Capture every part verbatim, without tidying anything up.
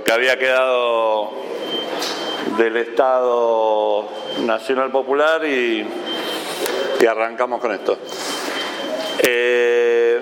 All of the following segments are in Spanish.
que había quedado del Estado Nacional Popular y, y arrancamos con esto. Eh,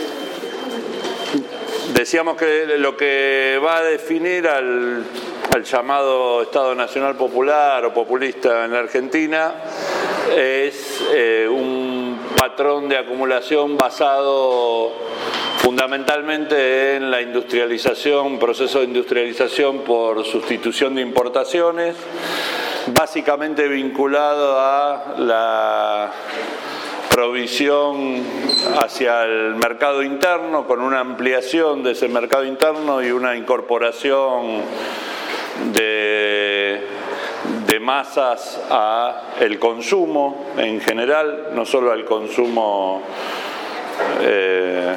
decíamos que lo que va a definir al, al llamado Estado Nacional Popular o populista en la Argentina es eh, un patrón de acumulación basado fundamentalmente en la industrialización, proceso de industrialización por sustitución de importaciones, básicamente vinculado a la provisión hacia el mercado interno, con una ampliación de ese mercado interno y una incorporación de, de masas a el consumo en general, no solo al consumo eh,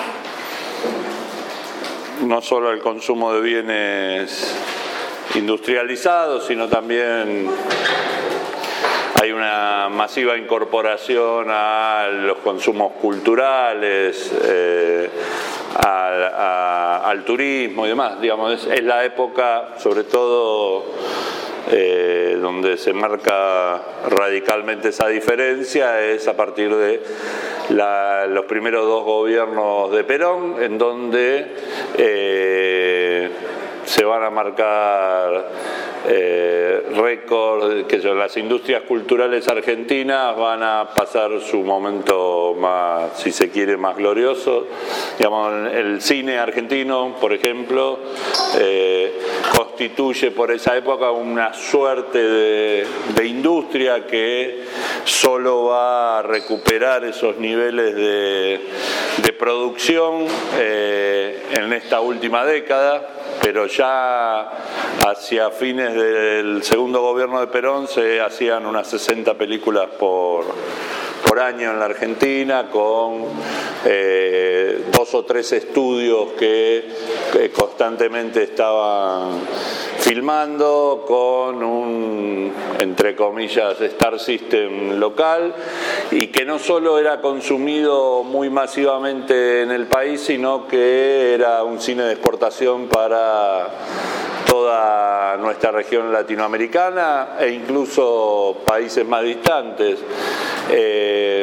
no solo al consumo de bienes industrializados, sino también hay una masiva incorporación a los consumos culturales, eh, a, a, al turismo y demás. Digamos, es, es la época, sobre todo, eh, donde se marca radicalmente esa diferencia, es a partir de la, los primeros dos gobiernos de Perón, en donde eh, se van a marcar eh, récords, que son las industrias culturales argentinas van a pasar su momento más, si se quiere, más glorioso. Digamos, el cine argentino, por ejemplo, eh, constituye por esa época una suerte de, de industria que solo va a recuperar esos niveles de, de producción eh, en esta última década, pero ya hacia fines del segundo gobierno de Perón se hacían unas sesenta películas por, por año en la Argentina, con eh, dos o tres estudios que, que constantemente estaban filmando, con un, entre comillas, Star System local, y que no solo era consumido muy masivamente en el país, sino que era un cine de exportación para toda nuestra región latinoamericana e incluso países más distantes. Eh,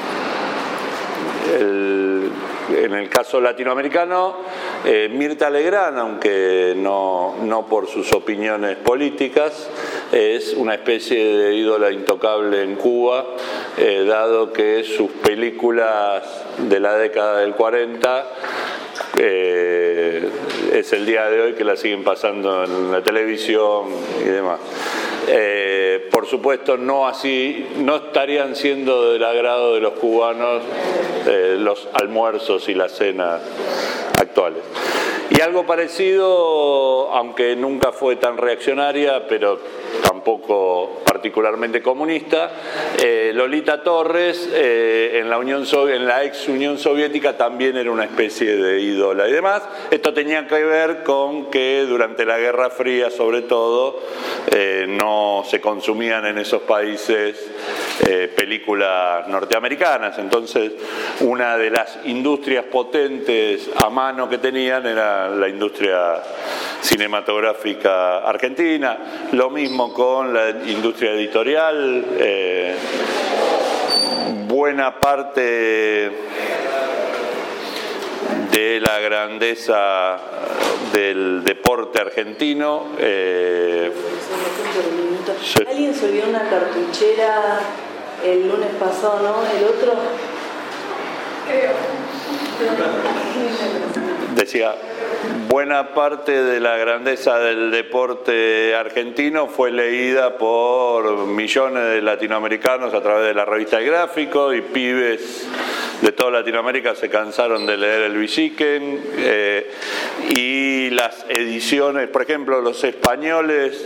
el, en el caso latinoamericano, eh, Mirta Legrand, aunque no, no por sus opiniones políticas, es una especie de ídola intocable en Cuba, eh, dado que sus películas de la década del cuarenta eh, es el día de hoy que la siguen pasando en la televisión y demás. Eh, por supuesto, no así, no estarían siendo del agrado de los cubanos eh, los almuerzos y las cenas actuales. Y algo parecido, aunque nunca fue tan reaccionaria, pero tampoco particularmente comunista, eh, Lolita Torres eh, en la Unión Sovi- en la ex Unión Soviética también era una especie de ídola y demás. Esto tenía que ver con que durante la Guerra Fría, sobre todo, eh, no se consumían en esos países eh, películas norteamericanas. Entonces, una de las industrias potentes a mano que tenían era la industria cinematográfica argentina. Lo mismo con la industria editorial. Eh, buena parte de la grandeza del deporte argentino. Eh, Alguien subió una cartuchera el lunes pasado, ¿no? El otro. Decía, buena parte de la grandeza del deporte argentino fue leída por millones de latinoamericanos a través de la revista El Gráfico, y pibes de toda Latinoamérica se cansaron de leer el Villiquen, eh, y las ediciones, por ejemplo, los españoles,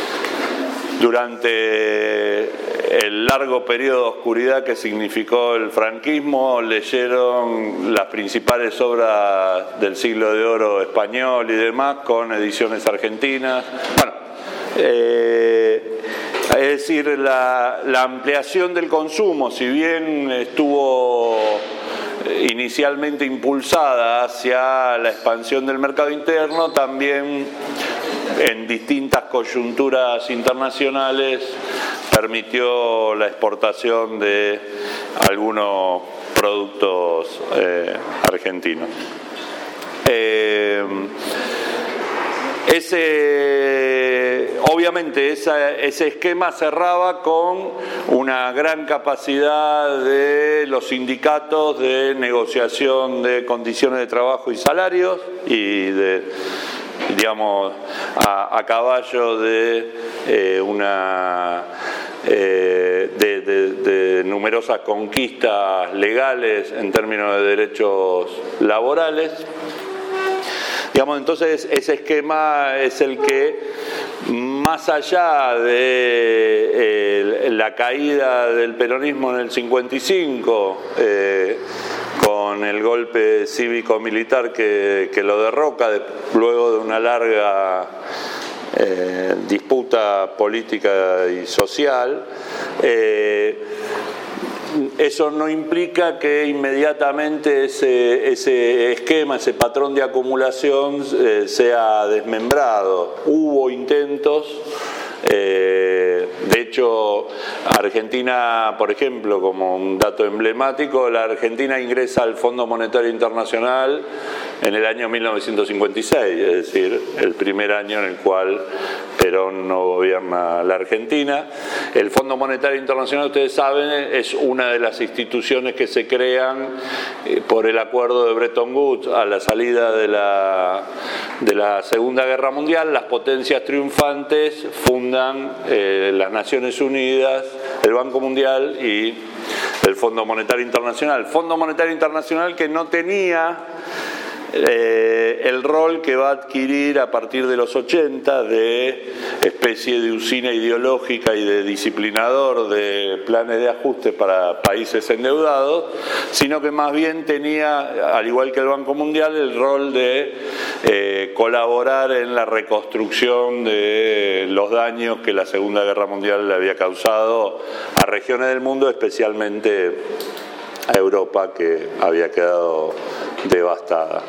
durante el largo periodo de oscuridad que significó el franquismo, leyeron las principales obras del siglo de oro español y demás con ediciones argentinas. Bueno, eh, es decir, la, la ampliación del consumo, si bien estuvo inicialmente impulsada hacia la expansión del mercado interno, también en distintas coyunturas internacionales permitió la exportación de algunos productos eh, argentinos. Eh, ese, obviamente esa, ese esquema cerraba con una gran capacidad de los sindicatos de negociación de condiciones de trabajo y salarios y de, digamos, a, a caballo de eh, una eh, de, de, de numerosas conquistas legales en términos de derechos laborales. Digamos, entonces ese esquema es el que, más allá de eh, la caída del peronismo en el cincuenta y cinco, eh, con el golpe cívico-militar que, que lo derroca de, luego de una larga eh, disputa política y social, eh, eso no implica que inmediatamente ese, ese esquema, ese patrón de acumulación eh, sea desmembrado. Hubo intentos, eh, de hecho Argentina, por ejemplo, como un dato emblemático, la Argentina ingresa al Fondo Monetario Internacional en el año mil novecientos cincuenta y seis, es decir, el primer año en el cual Perón no gobierna la Argentina. El Fondo Monetario Internacional, ustedes saben, es una de las instituciones que se crean por el acuerdo de Bretton Woods a la salida de la, de la Segunda Guerra Mundial. Las potencias triunfantes fundan eh, las Naciones Unidas, el Banco Mundial y el Fondo Monetario Internacional. Fondo Monetario Internacional que no tenía Eh, el rol que va a adquirir a partir de los ochenta de especie de usina ideológica y de disciplinador de planes de ajuste para países endeudados, sino que más bien tenía, al igual que el Banco Mundial, el rol de eh, colaborar en la reconstrucción de los daños que la Segunda Guerra Mundial le había causado a regiones del mundo, especialmente a Europa, que había quedado devastada.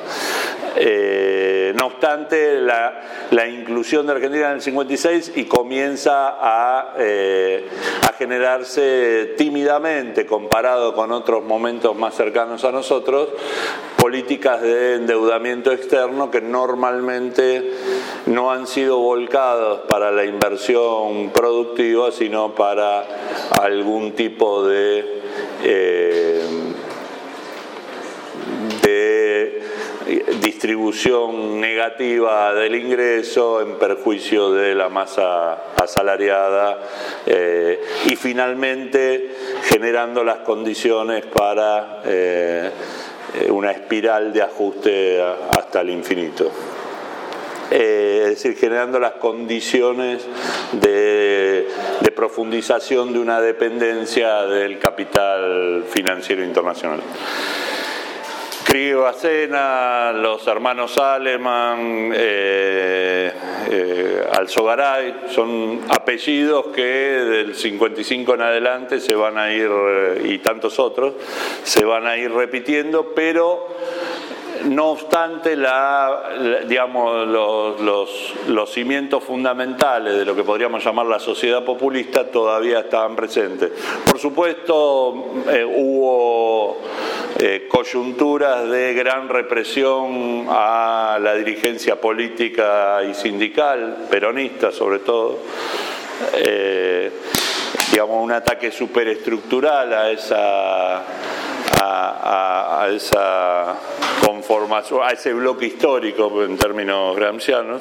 Eh, no obstante, la, la inclusión de Argentina en el cincuenta y seis y comienza a, eh, a generarse tímidamente, comparado con otros momentos más cercanos a nosotros, políticas de endeudamiento externo que normalmente no han sido volcados para la inversión productiva, sino para algún tipo de eh, de distribución negativa del ingreso en perjuicio de la masa asalariada eh, y finalmente generando las condiciones para eh, una espiral de ajuste hasta el infinito. Eh, es decir, generando las condiciones de, de profundización de una dependencia del capital financiero internacional. Krieg Bacena, los hermanos Aleman, eh, eh, Alzogaray, son apellidos que del cincuenta y cinco en adelante se van a ir, y tantos otros, se van a ir repitiendo, pero no obstante, la, la, digamos, los, los, los cimientos fundamentales de lo que podríamos llamar la sociedad populista todavía estaban presentes. Por supuesto, eh, hubo eh, coyunturas de gran represión a la dirigencia política y sindical, peronista sobre todo, eh, digamos, un ataque superestructural a esa... A, a, a esa conformación, a ese bloque histórico en términos gramscianos,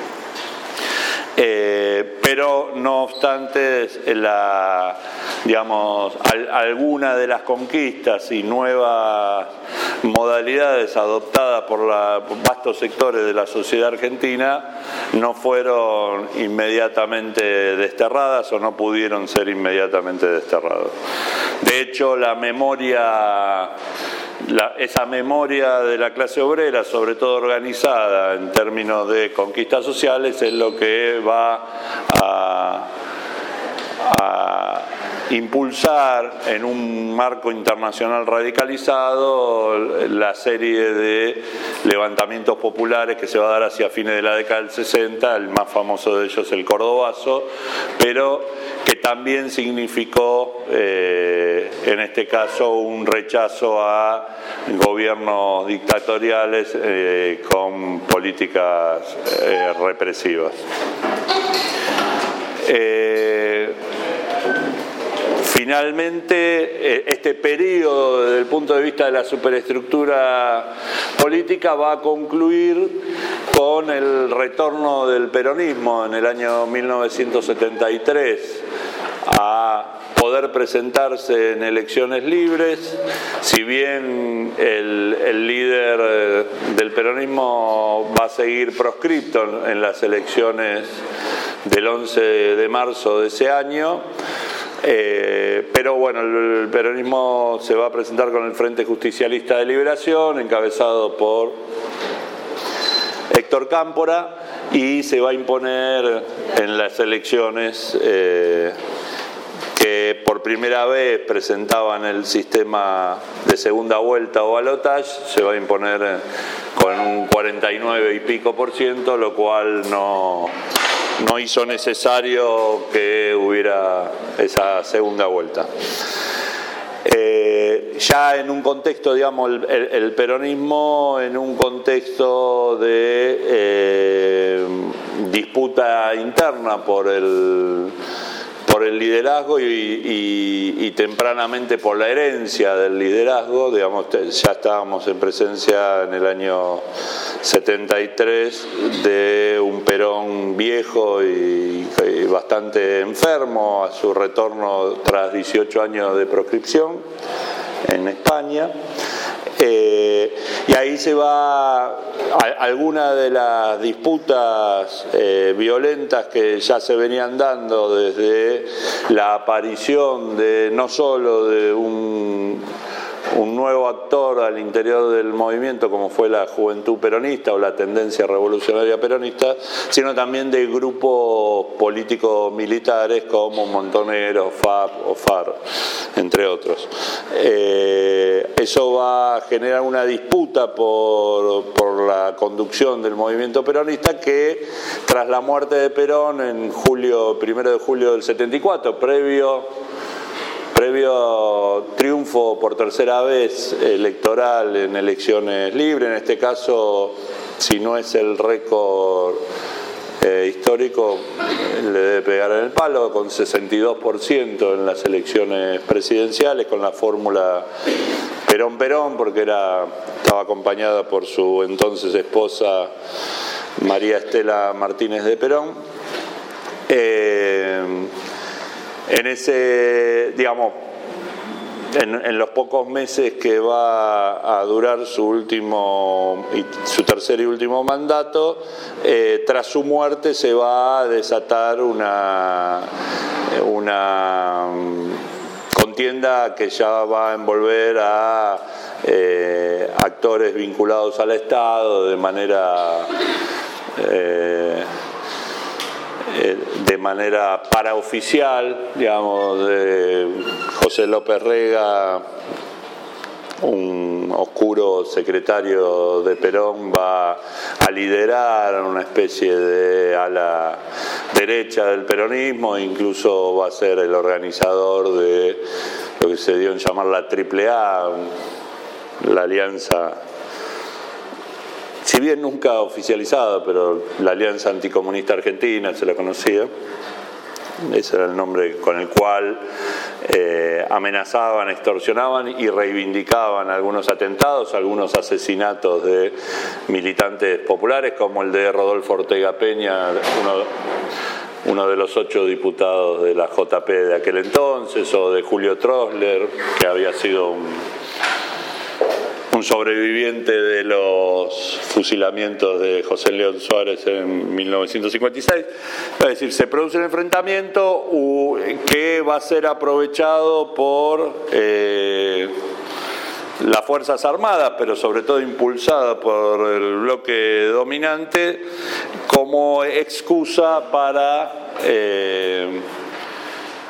eh, pero no obstante la, digamos, al, alguna de las conquistas y nuevas modalidades adoptadas por, la, por vastos sectores de la sociedad argentina no fueron inmediatamente desterradas o no pudieron ser inmediatamente desterradas. De hecho, la memoria, la, esa memoria de la clase obrera, sobre todo organizada en términos de conquistas sociales, es lo que va a, a impulsar en un marco internacional radicalizado la serie de levantamientos populares que se va a dar hacia fines de la década del sesenta, el más famoso de ellos el Cordobazo, pero que también significó eh, en este caso un rechazo a gobiernos dictatoriales eh, con políticas eh, represivas. Eh, Finalmente, este periodo desde el punto de vista de la superestructura política va a concluir con el retorno del peronismo en el año mil novecientos setenta y tres a poder presentarse en elecciones libres. Si bien el, el líder del peronismo va a seguir proscripto en las elecciones del once de marzo de ese año, Eh, pero bueno, el, el peronismo se va a presentar con el Frente Justicialista de Liberación, encabezado por Héctor Cámpora, y se va a imponer en las elecciones eh, que por primera vez presentaban el sistema de segunda vuelta o balotage, se va a imponer con un cuarenta y nueve y pico por ciento, lo cual no... no hizo necesario que hubiera esa segunda vuelta. Eh, ya en un contexto, digamos, el, el, el peronismo en un contexto de eh, disputa interna por el por el liderazgo y, y, y tempranamente por la herencia del liderazgo, digamos, ya estábamos en presencia en el año setenta y tres de un Perón viejo y, y bastante enfermo a su retorno tras dieciocho años de proscripción en España. Eh, y ahí se va a, alguna de las disputas eh, violentas que ya se venían dando desde la aparición de no solo de un, un nuevo actor al interior del movimiento como fue la Juventud Peronista o la Tendencia Revolucionaria Peronista, sino también de grupos políticos militares como Montoneros, F A P o F A R, entre otros. Eh, eso va a generar una disputa por, por la conducción del movimiento peronista que, tras la muerte de Perón en julio, primero de julio del setenta y cuatro, previo previo triunfo por tercera vez electoral en elecciones libres, en este caso, si no es el récord eh, histórico, le debe pegar en el palo, con sesenta y dos por ciento en las elecciones presidenciales, con la fórmula Perón-Perón, porque era, estaba acompañada por su entonces esposa María Estela Martínez de Perón. Eh, En ese, digamos, en, en los pocos meses que va a durar su último, su tercer y último mandato, eh, tras su muerte se va a desatar una, una contienda que ya va a envolver a eh, actores vinculados al Estado de manera eh, de manera paraoficial, digamos, de José López Rega, un oscuro secretario de Perón, va a liderar una especie de ala derecha del peronismo, e incluso va a ser el organizador de lo que se dio en llamar la Triple A, la alianza, si bien nunca oficializada, pero la Alianza Anticomunista Argentina se la conocía. Ese era el nombre con el cual eh, amenazaban, extorsionaban y reivindicaban algunos atentados, algunos asesinatos de militantes populares, como el de Rodolfo Ortega Peña, uno, uno de los ocho diputados de la J P de aquel entonces, o de Julio Trosler, que había sido un un sobreviviente de los fusilamientos de José León Suárez en mil novecientos cincuenta y seis. Es decir, se produce un enfrentamiento que va a ser aprovechado por eh, las Fuerzas Armadas, pero sobre todo impulsada por el bloque dominante, como excusa para eh,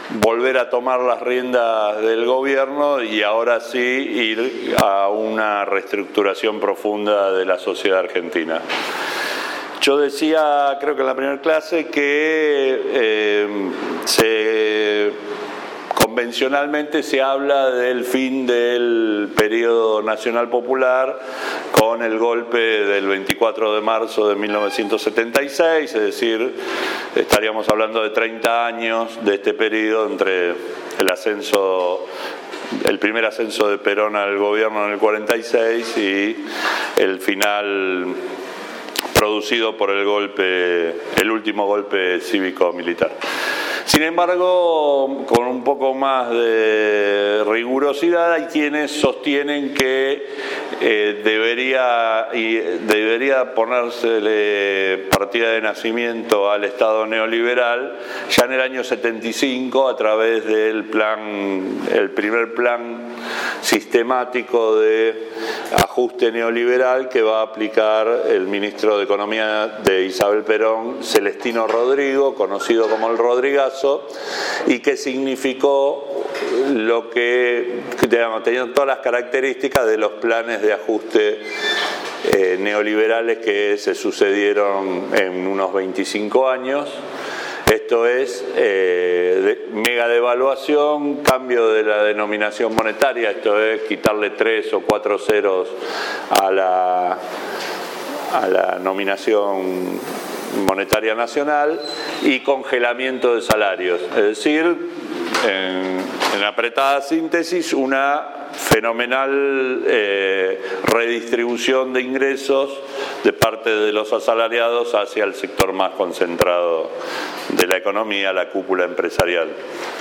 volver a tomar las riendas del gobierno y ahora sí ir a una reestructuración profunda de la sociedad argentina. Yo decía, creo que en la primera clase, que eh, se, convencionalmente se habla del fin del periodo nacional popular con el golpe del veinticuatro de marzo de mil novecientos setenta y seis, es decir, estaríamos hablando de treinta años de este periodo entre el ascenso, el primer ascenso de Perón al gobierno en el cuarenta y seis y el final producido por el golpe, el último golpe cívico-militar. Sin embargo, con un poco más de rigurosidad, hay quienes sostienen que eh, debería, y debería ponérsele partida de nacimiento al Estado neoliberal ya en el año setenta y cinco a través del plan, el primer plan sistemático de ajuste neoliberal que va a aplicar el ministro de Economía de Isabel Perón, Celestino Rodrigo, conocido como el Rodrigazo, y que significó lo que, digamos, tenían todas las características de los planes de ajuste eh, neoliberales que se sucedieron en unos veinticinco años. Esto es eh, de, mega devaluación, cambio de la denominación monetaria, esto es quitarle tres o cuatro ceros a la, a la nominación monetaria nacional y congelamiento de salarios, es decir, en, en apretada síntesis, una fenomenal eh, redistribución de ingresos de parte de los asalariados hacia el sector más concentrado de la economía, la cúpula empresarial.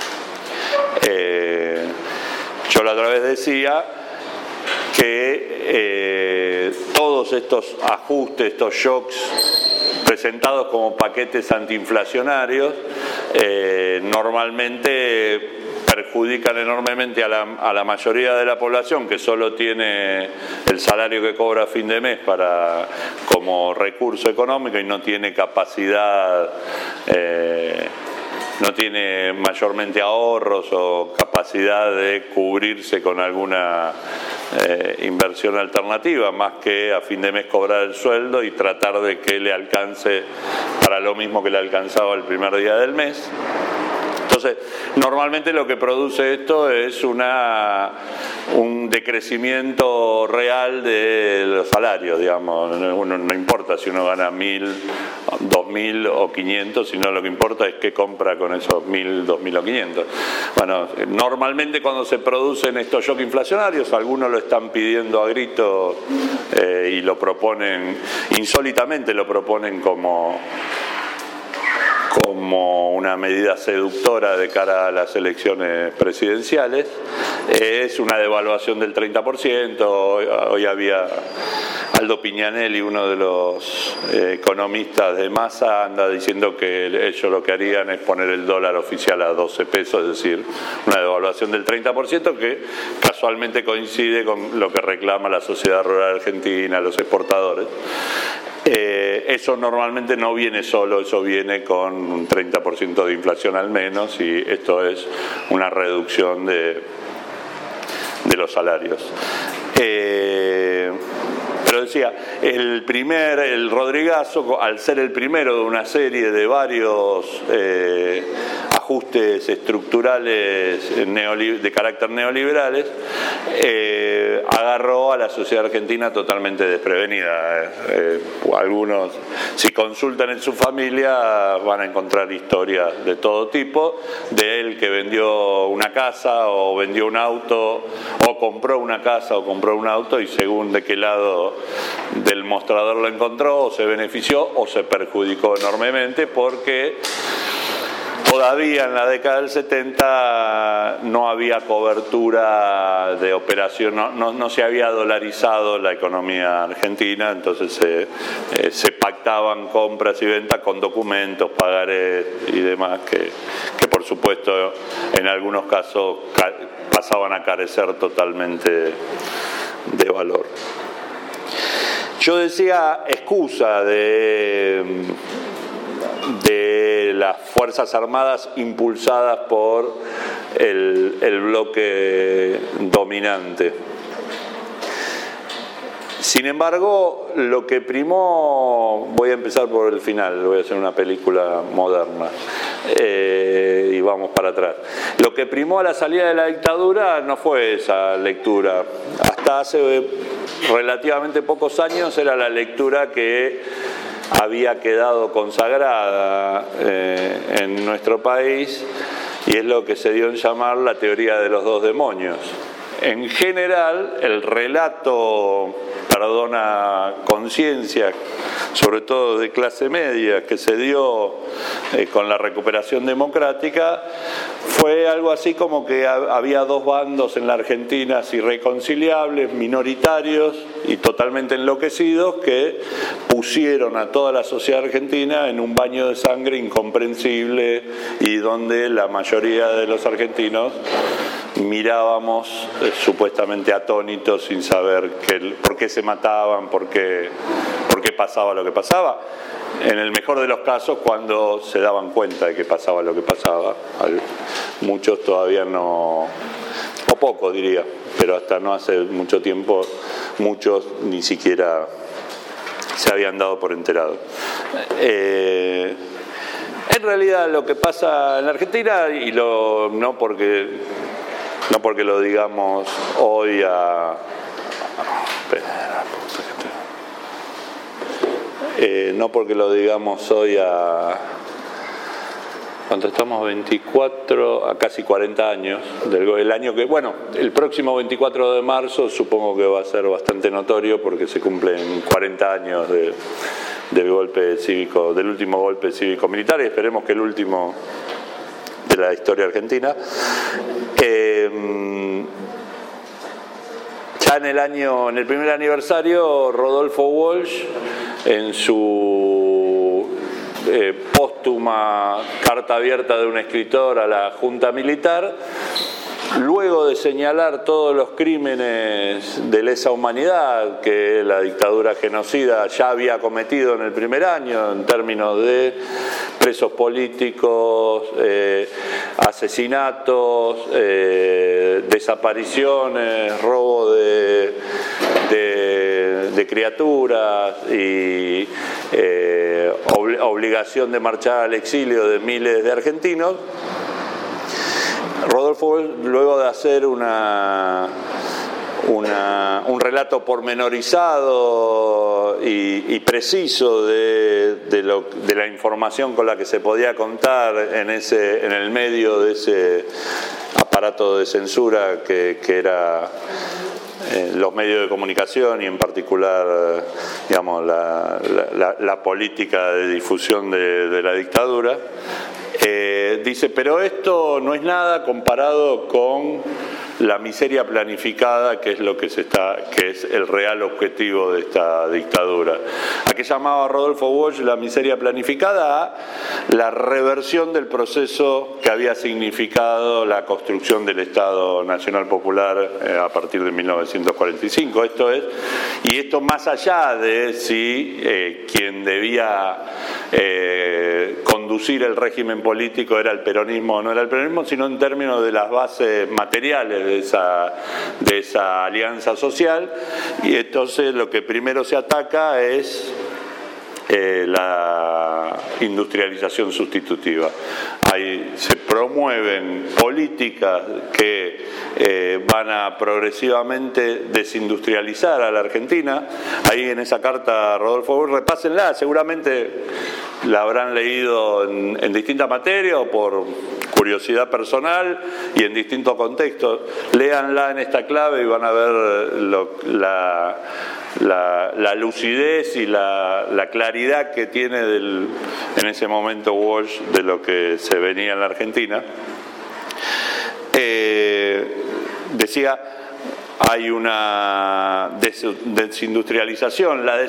Eh, yo la otra vez decía que eh, todos estos ajustes, estos shocks presentados como paquetes antiinflacionarios, eh, normalmente perjudican enormemente a la, a la mayoría de la población que solo tiene el salario que cobra a fin de mes para, como recurso económico y no tiene capacidad, eh, no tiene mayormente ahorros o capacidad de cubrirse con alguna eh, inversión alternativa, más que a fin de mes cobrar el sueldo y tratar de que le alcance para lo mismo que le alcanzaba el primer día del mes. Entonces, normalmente lo que produce esto es una, un decrecimiento real de los salarios, digamos. No, no importa si uno gana mil, dos mil o quinientos, sino lo que importa es qué compra con esos mil, dos mil o quinientos. Bueno, normalmente cuando se producen estos shocks inflacionarios, algunos lo están pidiendo a gritos eh, y lo proponen, insólitamente lo proponen como... como una medida seductora de cara a las elecciones presidenciales, es una devaluación del treinta por ciento. Hoy, hoy había Aldo Piñanelli, uno de los eh, economistas de Massa, anda diciendo que ellos lo que harían es poner el dólar oficial a doce pesos, es decir, una devaluación del treinta por ciento que casualmente coincide con lo que reclama la sociedad rural argentina, los exportadores. Eh, eso normalmente no viene solo, eso viene con un treinta por ciento de inflación al menos, y esto es una reducción de, de los salarios. Eh, pero decía, el primer, el Rodrigazo, al ser el primero de una serie de varios eh, ajustes estructurales de carácter neoliberales, eh, agarró a la sociedad argentina totalmente desprevenida. Eh, algunos, si consultan en su familia, van a encontrar historias de todo tipo, de él que vendió una casa o vendió un auto, o compró una casa o compró un auto, y según de qué lado del mostrador lo encontró, o se benefició o se perjudicó enormemente, porque todavía en la década del setenta no había cobertura de operación, no, no, no se había dolarizado la economía argentina, entonces se, eh, se pactaban compras y ventas con documentos, pagarés y demás que, que por supuesto en algunos casos ca- pasaban a carecer totalmente de valor. Yo decía excusa de de las Fuerzas Armadas impulsadas por el, el bloque dominante. Sin embargo, lo que primó, voy a empezar por el final, voy a hacer una película moderna, eh, y vamos para atrás. Lo que primó a la salida de la dictadura no fue esa lectura. Hasta hace relativamente pocos años era la lectura que había quedado consagrada eh, en nuestro país, y es lo que se dio en llamar la teoría de los dos demonios. En general, el relato, perdona conciencia, sobre todo de clase media, que se dio eh, con la recuperación democrática, fue algo así como que ha, había dos bandos en la Argentina irreconciliables, minoritarios y totalmente enloquecidos, que pusieron a toda la sociedad argentina en un baño de sangre incomprensible, y donde la mayoría de los argentinos mirábamos eh, supuestamente atónitos, sin saber que, por qué se mataban, por qué, por qué pasaba lo que pasaba. En el mejor de los casos, cuando se daban cuenta de que pasaba lo que pasaba. Muchos todavía no, o poco diría, pero hasta no hace mucho tiempo muchos ni siquiera se habían dado por enterados. Eh, en realidad lo que pasa en la Argentina, y lo, no porque no porque lo digamos hoy a, a eh, no porque lo digamos hoy a cuando estamos veinticuatro, a casi cuarenta años del el año que, bueno, el próximo veinticuatro de marzo supongo que va a ser bastante notorio, porque se cumplen cuarenta años de, del golpe cívico, del último golpe cívico militar, y esperemos que el último de la historia argentina. Eh, ya en el año, en el primer aniversario, Rodolfo Walsh, en su eh, póstuma carta abierta de un escritor a la Junta Militar, luego de señalar todos los crímenes de lesa humanidad que la dictadura genocida ya había cometido en el primer año, en términos de presos políticos, eh, asesinatos, eh, desapariciones, robo de, de, de criaturas y eh, ob- obligación de marchar al exilio de miles de argentinos, Rodolfo, luego de hacer una, una, un relato pormenorizado y, y preciso de, de, lo, de la información con la que se podía contar en, ese, en el medio de ese aparato de censura que, que era eh, los medios de comunicación, y en particular, digamos, la, la, la política de difusión de, de la dictadura, Eh, dice, pero esto no es nada comparado con la miseria planificada, que es lo que se está, que es el real objetivo de esta dictadura. ¿A qué llamaba Rodolfo Walsh la miseria planificada? A la reversión del proceso que había significado la construcción del Estado Nacional Popular eh, a partir de mil novecientos cuarenta y cinco. Esto es, y esto más allá de si eh, quien debía eh, conducir el régimen político era el peronismo o no era el peronismo, sino en términos de las bases materiales de esa, de esa alianza social. Y entonces lo que primero se ataca es eh, la industrialización sustitutiva. Ahí se promueven políticas que eh, van a progresivamente desindustrializar a la Argentina. Ahí en esa carta, Rodolfo, repásenla, seguramente la habrán leído en, en distintas materias o por curiosidad personal y en distintos contextos. Léanla en esta clave y van a ver lo, la, la, la lucidez y la, la claridad que tiene del, en ese momento Walsh de lo que se venía en la Argentina. Eh, decía, hay una desindustrialización. La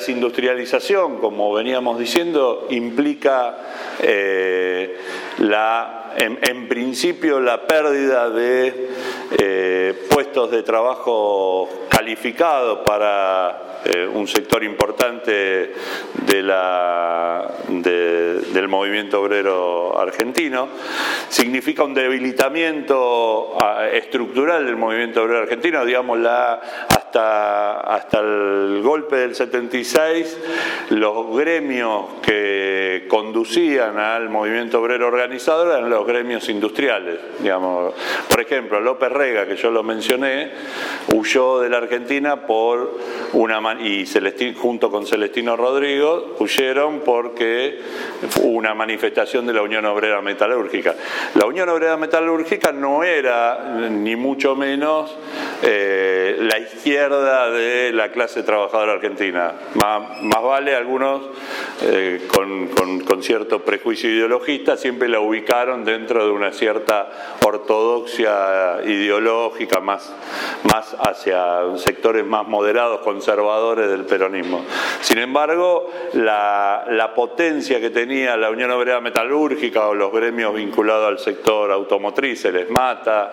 desindustrialización, como veníamos diciendo, implica eh, la en, en principio la pérdida de eh, puestos de trabajo calificados para Eh, un sector importante de la, de, del movimiento obrero argentino, significa un debilitamiento uh, estructural del movimiento obrero argentino, digamos, la, hasta, hasta el golpe del setenta y seis, los gremios que conducían al movimiento obrero organizador eran los gremios industriales, digamos. Por ejemplo, López Rega, que yo lo mencioné, huyó de la Argentina por una y Celestino, junto con Celestino Rodrigo, huyeron porque hubo una manifestación de la Unión Obrera Metalúrgica. La Unión Obrera Metalúrgica no era, ni mucho menos, eh, la izquierda de la clase trabajadora argentina. Más, más vale, algunos eh, con, con, con cierto prejuicio ideologista siempre la ubicaron dentro de una cierta ortodoxia ideológica, más, más hacia sectores más moderados, conservadores del peronismo. Sin embargo, la, la potencia que tenía la Unión Obrera Metalúrgica o los gremios vinculados al sector automotriz, el ESMATA,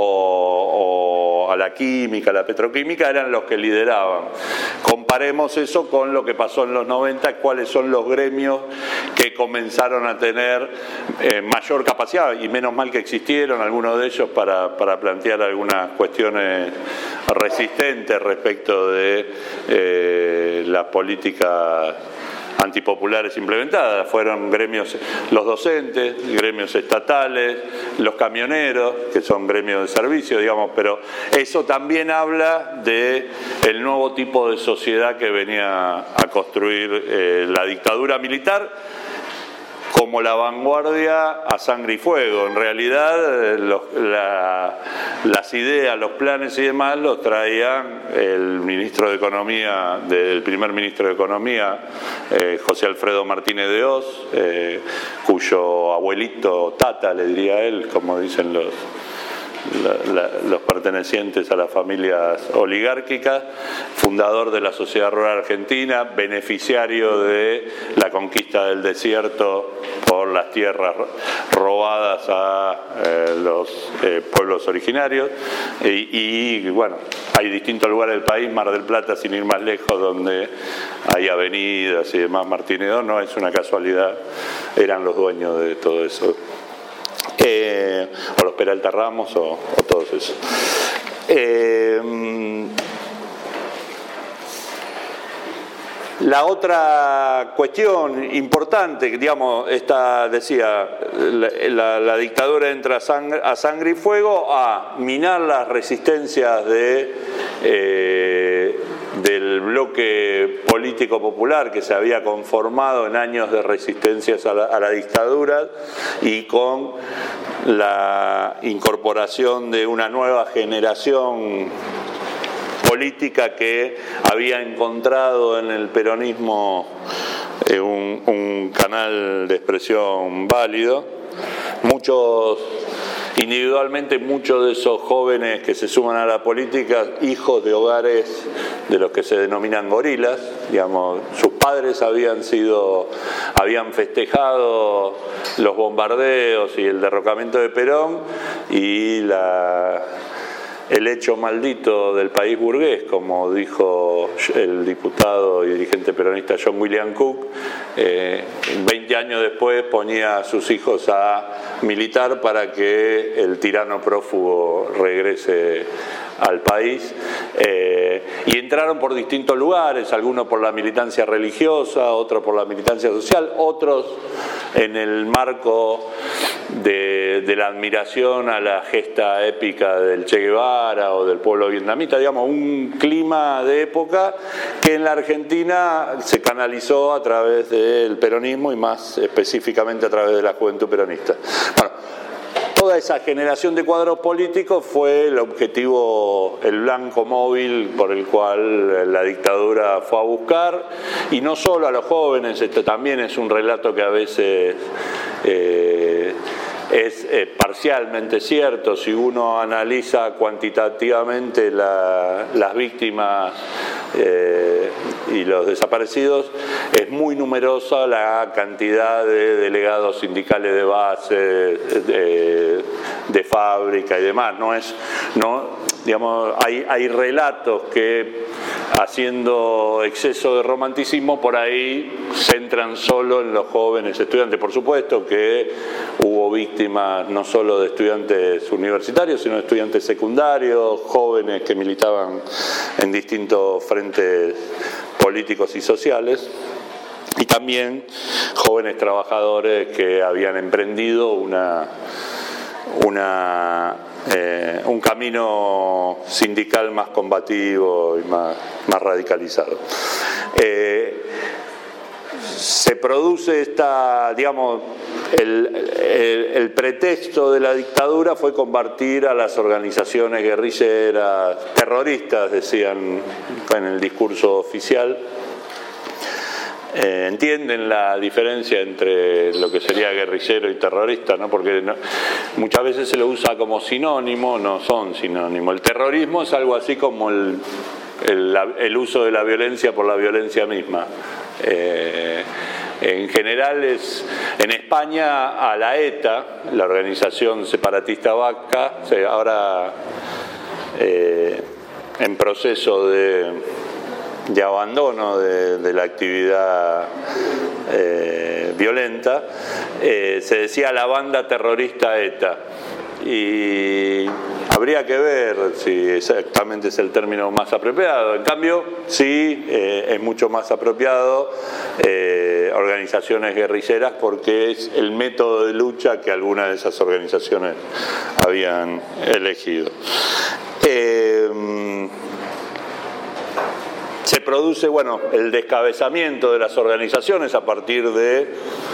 o, o a la química, a la petroquímica, eran los que lideraban. Comparemos eso con lo que pasó en los noventa, cuáles son los gremios que comenzaron a tener eh, mayor capacidad, y menos mal que existieron algunos de ellos para, para plantear algunas cuestiones resistentes respecto de eh, las políticas antipopulares implementadas. Fueron gremios, los docentes, gremios estatales, los camioneros, que son gremios de servicio, digamos, pero eso también habla de el nuevo tipo de sociedad que venía a construir eh, la dictadura militar, como la vanguardia a sangre y fuego. En realidad, los, la, las ideas, los planes y demás los traían el ministro de Economía, el primer ministro de Economía, eh, José Alfredo Martínez de Hoz, eh, cuyo abuelito, tata, le diría él, como dicen los La, la, los pertenecientes a las familias oligárquicas, fundador de la Sociedad Rural Argentina, beneficiario de la conquista del desierto por las tierras robadas a eh, los eh, pueblos originarios, y, y bueno, hay distintos lugares del país, Mar del Plata sin ir más lejos, donde hay avenidas y demás. Martínez de Hoz, no es una casualidad, eran los dueños de todo eso. Eh, o los Peralta Ramos o, o todos esos. Eh, la otra cuestión importante, digamos, esta decía, la, la, la dictadura entra a sangre, a sangre y fuego a minar las resistencias de eh, del bloque político popular que se había conformado en años de resistencias a la, a la dictadura, y con la incorporación de una nueva generación política que había encontrado en el peronismo eh, un, un canal de expresión válido. Muchos Individualmente, muchos de esos jóvenes que se suman a la política, hijos de hogares de los que se denominan gorilas, digamos, sus padres habían sido, habían festejado los bombardeos y el derrocamiento de Perón y la el hecho maldito del país burgués, como dijo el diputado y dirigente peronista John William Cook, eh, veinte años después ponía a sus hijos a militar para que el tirano prófugo regrese al país, eh, y entraron por distintos lugares, algunos por la militancia religiosa, otros por la militancia social, otros en el marco de, de la admiración a la gesta épica del Che Guevara o del pueblo vietnamita, digamos, un clima de época que en la Argentina se canalizó a través del peronismo y más específicamente a través de la juventud peronista. Bueno, toda esa generación de cuadros políticos fue el objetivo, el blanco móvil por el cual la dictadura fue a buscar, y no solo a los jóvenes. Esto también es un relato que a veces eh, es eh, parcialmente cierto. Si uno analiza cuantitativamente la, las víctimas eh, y los desaparecidos, es muy numerosa la cantidad de delegados sindicales de base, de, de fábrica y demás. No es, no, digamos, hay, hay relatos que, haciendo exceso de romanticismo, por ahí centran solo en los jóvenes estudiantes. Por supuesto que hubo víctimas no solo de estudiantes universitarios, sino de estudiantes secundarios, jóvenes que militaban en distintos frentes políticos y sociales, y también jóvenes trabajadores que habían emprendido una, una, eh, un camino sindical más combativo y más, más radicalizado. Eh, se produce esta, digamos, el, el, el pretexto de la dictadura fue combatir a las organizaciones guerrilleras, terroristas, decían en el discurso oficial. Eh, entienden la diferencia entre lo que sería guerrillero y terrorista, ¿no? Porque no, muchas veces se lo usa como sinónimo, no son sinónimo. El terrorismo es algo así como el, el, el uso de la violencia por la violencia misma. Eh, en general es en España a la ETA, la organización separatista vasca, ahora eh, en proceso de, de abandono de, de la actividad eh, violenta, eh, se decía la banda terrorista ETA. Y habría que ver si exactamente es el término más apropiado. En cambio, sí, eh, es mucho más apropiado eh, organizaciones guerrilleras, porque es el método de lucha que algunas de esas organizaciones habían elegido. Eh, se produce, bueno, el descabezamiento de las organizaciones a partir de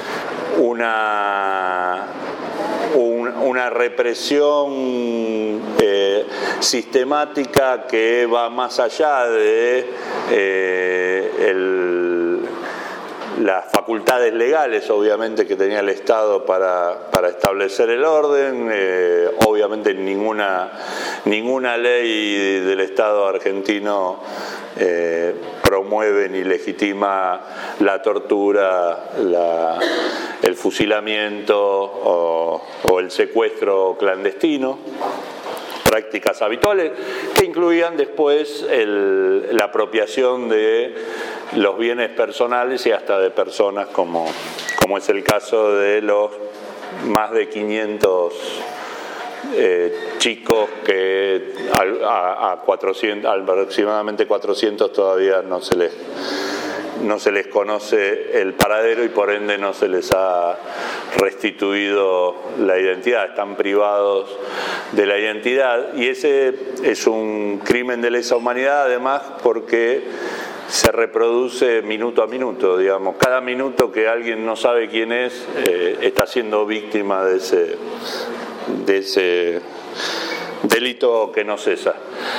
una... una represión eh, sistemática que va más allá de eh, el, las facultades legales, obviamente, que tenía el Estado para, para establecer el orden. Eh, obviamente ninguna, ninguna ley del Estado argentino eh, promueve ni legitima la tortura, la, el fusilamiento o, o el secuestro clandestino, prácticas habituales que incluían después el, la apropiación de los bienes personales y hasta de personas, como, como es el caso de los más de quinientos Eh, chicos que a, a cuatrocientos, aproximadamente cuatrocientos todavía no se les no se les conoce el paradero y por ende no se les ha restituido la identidad, están privados de la identidad, y ese es un crimen de lesa humanidad, además, porque se reproduce minuto a minuto, digamos. Cada minuto que alguien no sabe quién es, eh, está siendo víctima de ese de ese delito que no cesa.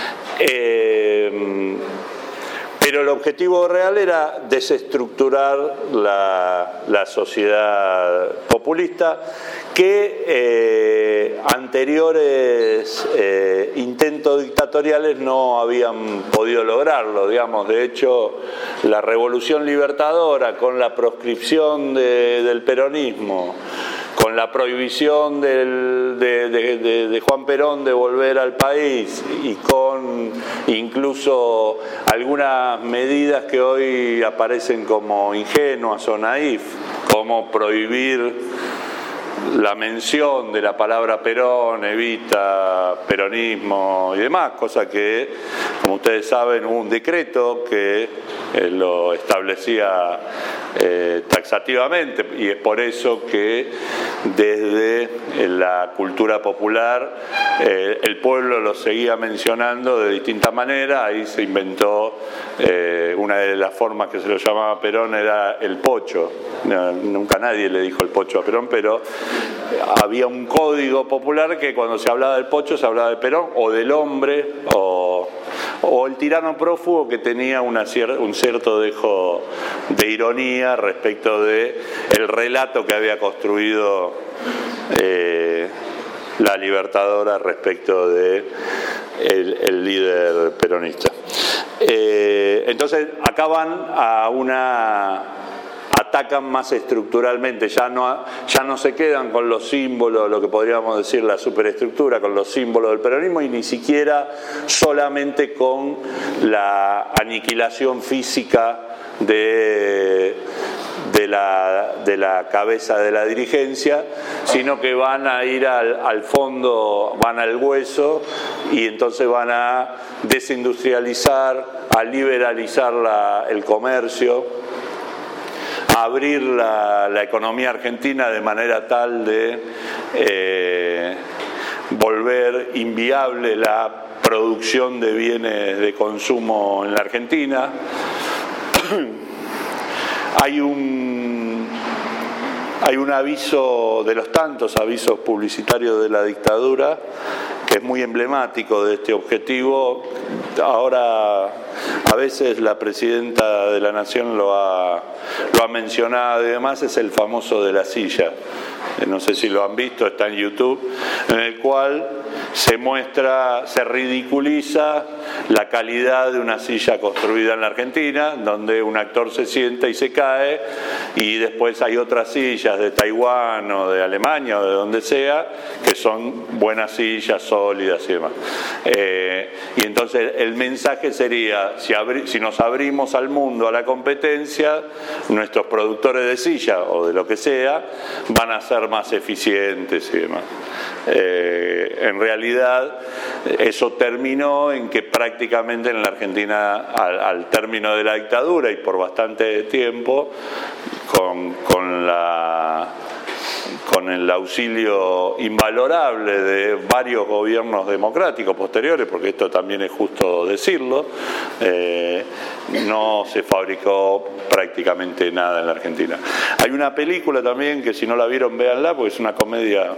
Eh, pero el objetivo real era desestructurar la, la sociedad populista, que eh, anteriores eh, intentos dictatoriales no habían podido lograrlo, digamos. De hecho, la Revolución Libertadora, con la proscripción de, del peronismo, con la prohibición del, de, de, de, de Juan Perón de volver al país, y con incluso algunas medidas que hoy aparecen como ingenuas o naif, como prohibir la mención de la palabra Perón, Evita, peronismo y demás, cosa que, como ustedes saben, hubo un decreto que eh, lo establecía eh, taxativamente, y es por eso que desde la cultura popular eh, el pueblo lo seguía mencionando de distintas maneras. Ahí se inventó eh, una de las formas que se lo llamaba Perón, era el pocho. No, nunca nadie le dijo el pocho a Perón, pero había un código popular que cuando se hablaba del pocho se hablaba de Perón o del hombre, o, o el tirano prófugo, que tenía una cier- un cierto dejo de ironía respecto de el relato que había construido eh, la Libertadora respecto de el, el líder peronista. Eh, entonces acá van a una... atacan más estructuralmente, ya no, ya no se quedan con los símbolos, lo que podríamos decir la superestructura, con los símbolos del peronismo, y ni siquiera solamente con la aniquilación física de, de, la, de la cabeza de la dirigencia, sino que van a ir al, al fondo, van al hueso, y entonces van a desindustrializar, a liberalizar la, el comercio, abrir la, la economía argentina de manera tal de eh, volver inviable la producción de bienes de consumo en la Argentina. Hay un, hay un aviso, de los tantos avisos publicitarios de la dictadura, que es muy emblemático de este objetivo. Ahora, a veces la presidenta de la Nación lo ha, lo ha mencionado y demás, es el famoso de la silla. No sé si lo han visto, está en YouTube, en el cual se muestra, se ridiculiza la calidad de una silla construida en la Argentina, donde un actor se sienta y se cae, y después hay otras sillas de Taiwán o de Alemania o de donde sea, que son buenas sillas, sólidas y demás. Eh, y entonces el mensaje sería, si, abri, si nos abrimos al mundo, a la competencia, nuestros productores de silla o de lo que sea, van a ser más eficientes y demás. Eh, en realidad eso terminó en que prácticamente en la Argentina, al, al término de la dictadura y por bastante tiempo, con, con la con el auxilio invalorable de varios gobiernos democráticos posteriores, porque esto también es justo decirlo, eh, no se fabricó prácticamente nada en la Argentina. Hay una película también que, si no la vieron, véanla, porque es una comedia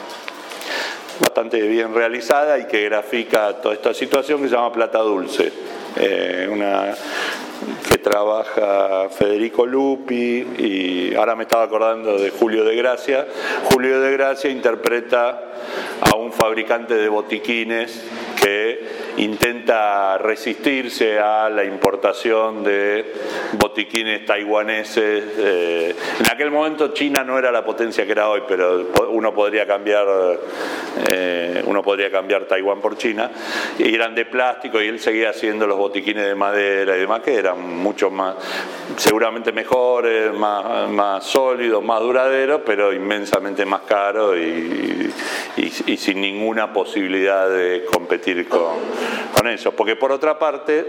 bastante bien realizada y que grafica toda esta situación, que se llama Plata Dulce, eh, una que trabaja Federico Lupi, y ahora me estaba acordando de Julio de Gracia. Julio de Gracia interpreta a un fabricante de botiquines que intenta resistirse a la importación de botiquines taiwaneses. Eh, en aquel momento China no era la potencia que era hoy, pero uno podría cambiar eh, uno podría cambiar Taiwán por China, y eran de plástico, y él seguía haciendo los botiquines de madera y demás, que eran mucho más, seguramente mejores, más, más sólidos, más duraderos, pero inmensamente más caros y, y, y sin ninguna posibilidad de competir con, con eso. Porque por otra parte,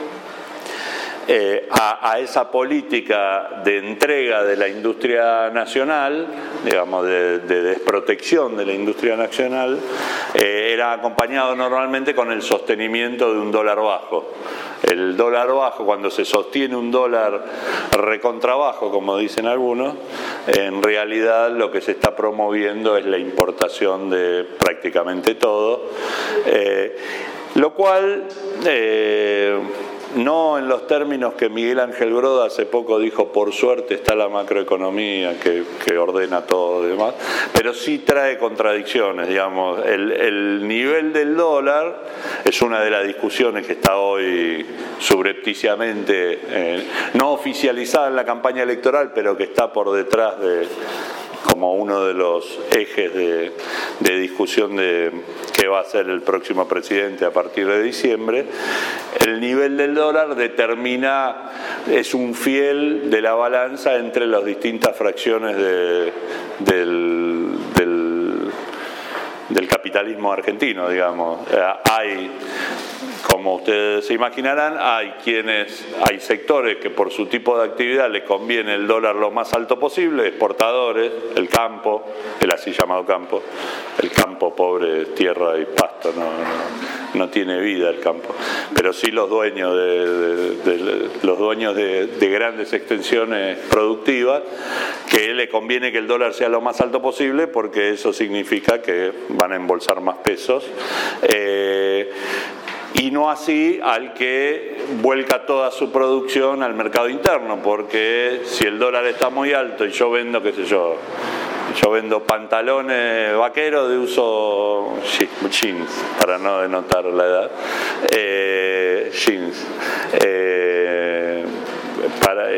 Eh, a, a esa política de entrega de la industria nacional, digamos, de, de desprotección de la industria nacional, eh, era acompañado normalmente con el sostenimiento de un dólar bajo. El dólar bajo, cuando se sostiene un dólar recontrabajo, como dicen algunos, en realidad lo que se está promoviendo es la importación de prácticamente todo, eh, lo cual... Eh, no en los términos que Miguel Ángel Groda hace poco dijo, por suerte está la macroeconomía que, que ordena todo y demás, pero sí trae contradicciones, digamos. El, el nivel del dólar es una de las discusiones que está hoy subrepticiamente, eh, no oficializada en la campaña electoral, pero que está por detrás de... como uno de los ejes de, de discusión de qué va a ser el próximo presidente a partir de diciembre. El nivel del dólar determina, es un fiel de la balanza entre las distintas fracciones de, del, del, del capitalismo argentino, digamos. Hay, como ustedes se imaginarán, hay quienes, hay sectores que por su tipo de actividad les conviene el dólar lo más alto posible, exportadores, el campo, el así llamado campo, el campo pobre, tierra y pasto, no, no, no tiene vida el campo, pero sí los dueños de, de, de los dueños de, de grandes extensiones productivas, que le conviene que el dólar sea lo más alto posible porque eso significa que van a embolsar más pesos. Eh, Y no así al que vuelca toda su producción al mercado interno, porque si el dólar está muy alto y yo vendo, qué sé yo, yo vendo pantalones vaqueros de uso jeans, para no denotar la edad, eh, jeans, eh,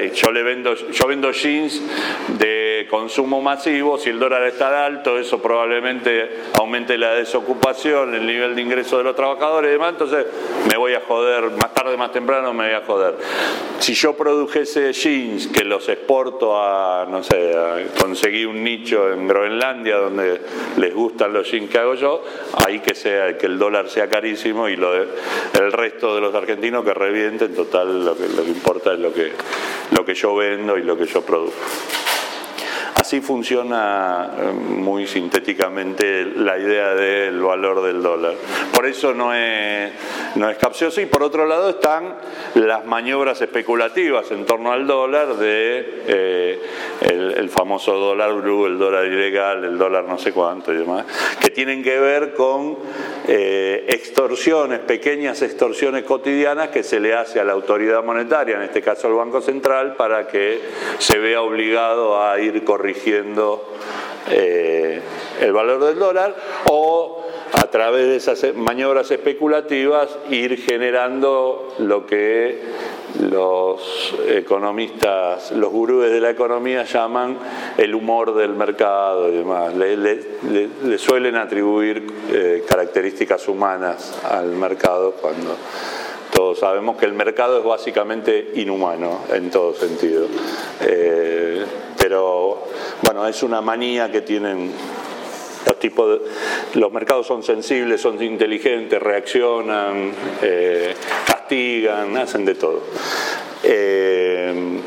yo le vendo, yo vendo jeans de consumo masivo, si el dólar está alto, eso probablemente aumente la desocupación, el nivel de ingreso de los trabajadores y demás, entonces me voy a joder, más tarde, más temprano me voy a joder. Si yo produjese jeans que los exporto a, no sé, a conseguí un nicho en Groenlandia donde les gustan los jeans que hago yo, ahí que sea, que el dólar sea carísimo y lo de, el resto de los argentinos que revienten, total lo que, lo que importa es lo que, lo que yo vendo y lo que yo produzco. Así funciona muy sintéticamente la idea del valor del dólar. Por eso no es, no es capcioso, y por otro lado están las maniobras especulativas en torno al dólar de eh, el, el famoso dólar blue, el dólar ilegal, el dólar no sé cuánto y demás, que tienen que ver con eh, extorsiones, pequeñas extorsiones cotidianas que se le hace a la autoridad monetaria, en este caso al Banco Central, para que se vea obligado a ir corrigiendo eh, el valor del dólar, o a través de esas maniobras especulativas ir generando lo que los economistas, los gurúes de la economía llaman el humor del mercado y demás. Le, le, le, le suelen atribuir eh, características humanas al mercado, cuando todos sabemos que el mercado es básicamente inhumano en todo sentido. Eh, pero bueno, es una manía que tienen los tipos de, los mercados son sensibles, son inteligentes, reaccionan, eh, castigan, hacen de todo. Eh,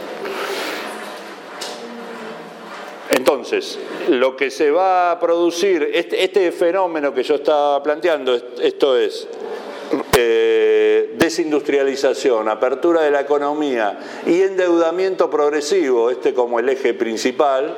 Entonces, lo que se va a producir, este, este fenómeno que yo estaba planteando, esto es Eh, desindustrialización, apertura de la economía y endeudamiento progresivo, este como el eje principal,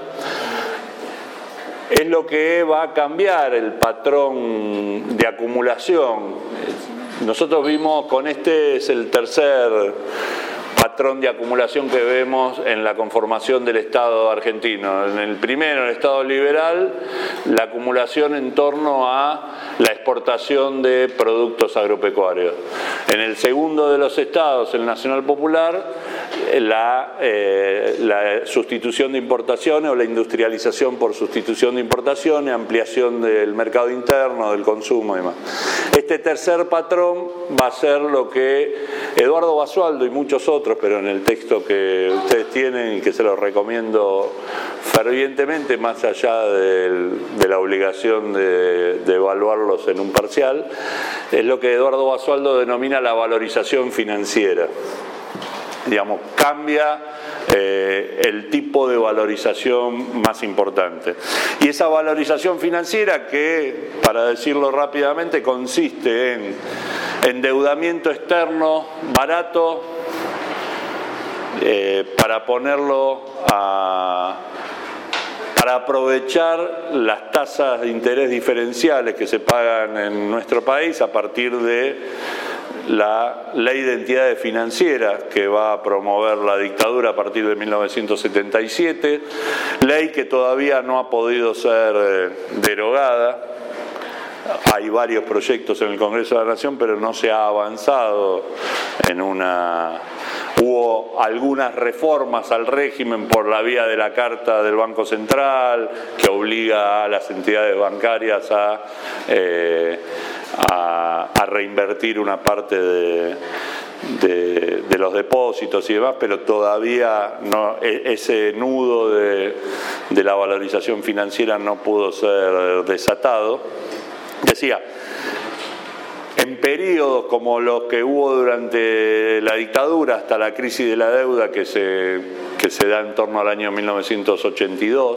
es lo que va a cambiar el patrón de acumulación. Nosotros vimos, con este es el tercer patrón de acumulación que vemos en la conformación del Estado argentino. En el primero, el Estado liberal, la acumulación en torno a la exportación de productos agropecuarios. En el segundo de los estados, el Nacional Popular, la, eh, la sustitución de importaciones o la industrialización por sustitución de importaciones, ampliación del mercado interno, del consumo y demás. Este tercer patrón va a ser lo que Eduardo Basualdo y muchos otros, pero en el texto que ustedes tienen y que se los recomiendo fervientemente, más allá del, de la obligación de, de evaluarlos en un parcial, es lo que Eduardo Basualdo denomina la valorización financiera. Digamos, cambia eh, el tipo de valorización más importante. Y esa valorización financiera, que, para decirlo rápidamente, consiste en endeudamiento externo barato eh, para ponerlo a... para aprovechar las tasas de interés diferenciales que se pagan en nuestro país a partir de la ley de entidades financieras que va a promover la dictadura a partir de mil novecientos setenta y siete, ley que todavía no ha podido ser eh, derogada. Hay varios proyectos en el Congreso de la Nación, pero no se ha avanzado en una... Hubo algunas reformas al régimen por la vía de la Carta del Banco Central, que obliga a las entidades bancarias a, eh, a, a reinvertir una parte de, de, de los depósitos y demás, pero todavía no, ese nudo de, de la valorización financiera no pudo ser desatado. Decía, en periodos como los que hubo durante la dictadura, hasta la crisis de la deuda que se, que se da en torno al año mil novecientos ochenta y dos,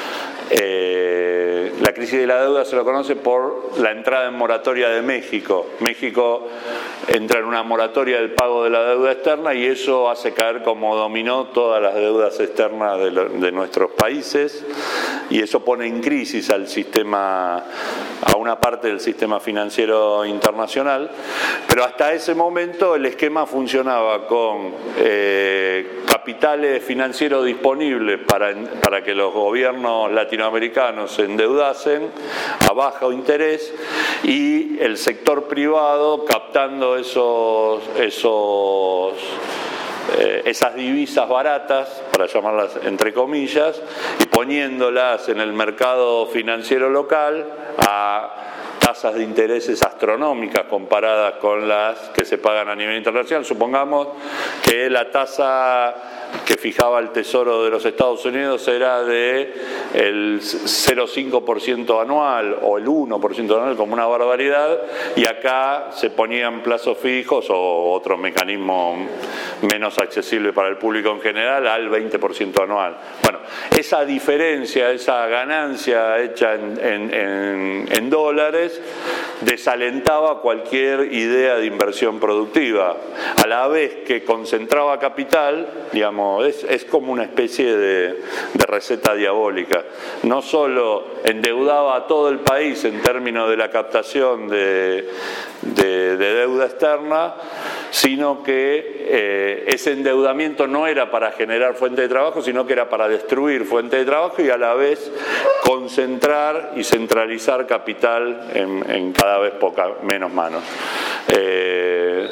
eh, la crisis de la deuda se lo conoce por la entrada en moratoria de México. México entra en una moratoria del pago de la deuda externa y eso hace caer como dominó todas las deudas externas de, lo, de nuestros países, y eso pone en crisis al sistema, a una parte del sistema financiero internacional. Pero hasta ese momento el esquema funcionaba con eh, capitales financieros disponibles para, para que los gobiernos latinoamericanos se endeudasen a bajo interés, y el sector privado captando esos, esos, eh, esas divisas baratas, para llamarlas entre comillas, y poniéndolas en el mercado financiero local a tasas de intereses astronómicas comparadas con las que se pagan a nivel internacional. Supongamos que la tasa que fijaba el Tesoro de los Estados Unidos era de el cero coma cinco por ciento anual o el uno por ciento anual, como una barbaridad, y acá se ponían plazos fijos o otro mecanismo menos accesible para el público en general al veinte por ciento anual. Bueno, esa diferencia, esa ganancia hecha en, en, en, en dólares desalentaba cualquier idea de inversión productiva, a la vez que concentraba capital, digamos. Es, es como una especie de, de receta diabólica. No solo endeudaba a todo el país en términos de la captación de, de, de deuda externa, sino que eh, ese endeudamiento no era para generar fuente de trabajo, sino que era para destruir fuente de trabajo y a la vez concentrar y centralizar capital en, en cada vez poca, menos manos. Eh,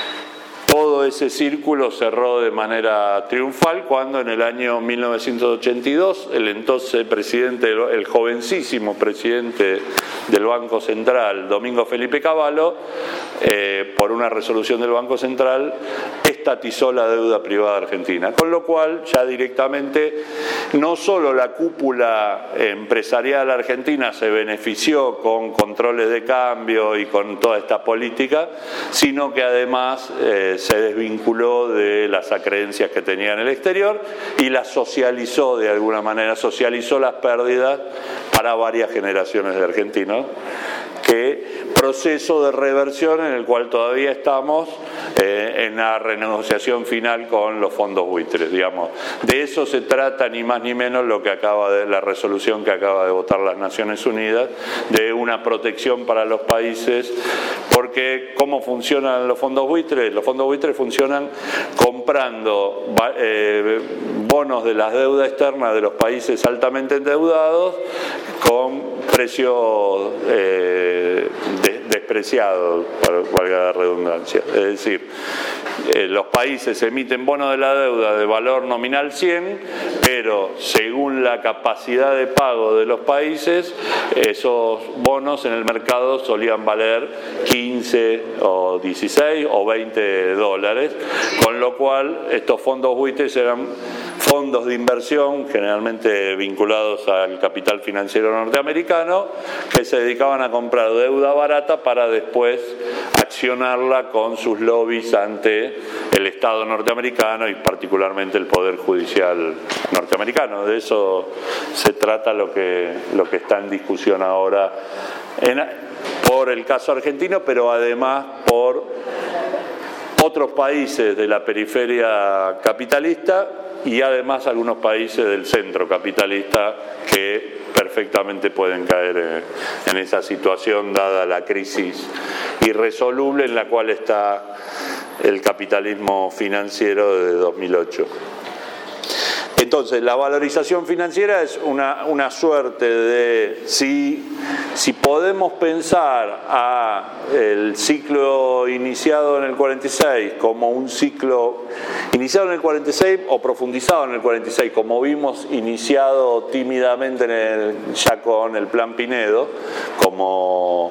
Todo ese círculo cerró de manera triunfal cuando en el año mil novecientos ochenta y dos el entonces presidente, el jovencísimo presidente del Banco Central, Domingo Felipe Cavallo, eh, por una resolución del Banco Central, estatizó la deuda privada argentina. Con lo cual ya directamente no solo la cúpula empresarial argentina se benefició con controles de cambio y con toda esta política, sino que además eh, se desvinculó de las acreencias que tenía en el exterior y las socializó de alguna manera, socializó las pérdidas para varias generaciones de argentinos. Que proceso de reversión en el cual todavía estamos eh, en la renegociación final con los fondos buitres, digamos. De eso se trata ni más ni menos lo que acaba de la resolución que acaba de votar las Naciones Unidas, de una protección para los países, porque ¿cómo funcionan los fondos buitres? Los fondos buitres funcionan comprando eh, bonos de las deudas externas de los países altamente endeudados con precios eh, de, despreciados, para valga la redundancia. Es decir, eh, los países emiten bonos de la deuda de valor nominal cien, pero según la capacidad de pago de los países, esos bonos en el mercado solían valer quince o dieciséis o veinte dólares, con lo cual estos fondos buitres eran fondos de inversión generalmente vinculados al capital financiero norteamericano que se dedicaban a comprar deuda barata para después accionarla con sus lobbies ante el Estado norteamericano y particularmente el Poder Judicial norteamericano. De eso se trata lo que, lo que está en discusión ahora en, por el caso argentino, pero además por otros países de la periferia capitalista y además algunos países del centro capitalista que perfectamente pueden caer en esa situación dada la crisis irresoluble en la cual está el capitalismo financiero de dos mil ocho. Entonces, la valorización financiera es una, una suerte de, si, si podemos pensar a el ciclo iniciado en el cuarenta y seis como un ciclo iniciado en el cuarenta y seis o profundizado en el cuarenta y seis, como vimos iniciado tímidamente en el, ya con el Plan Pinedo, como...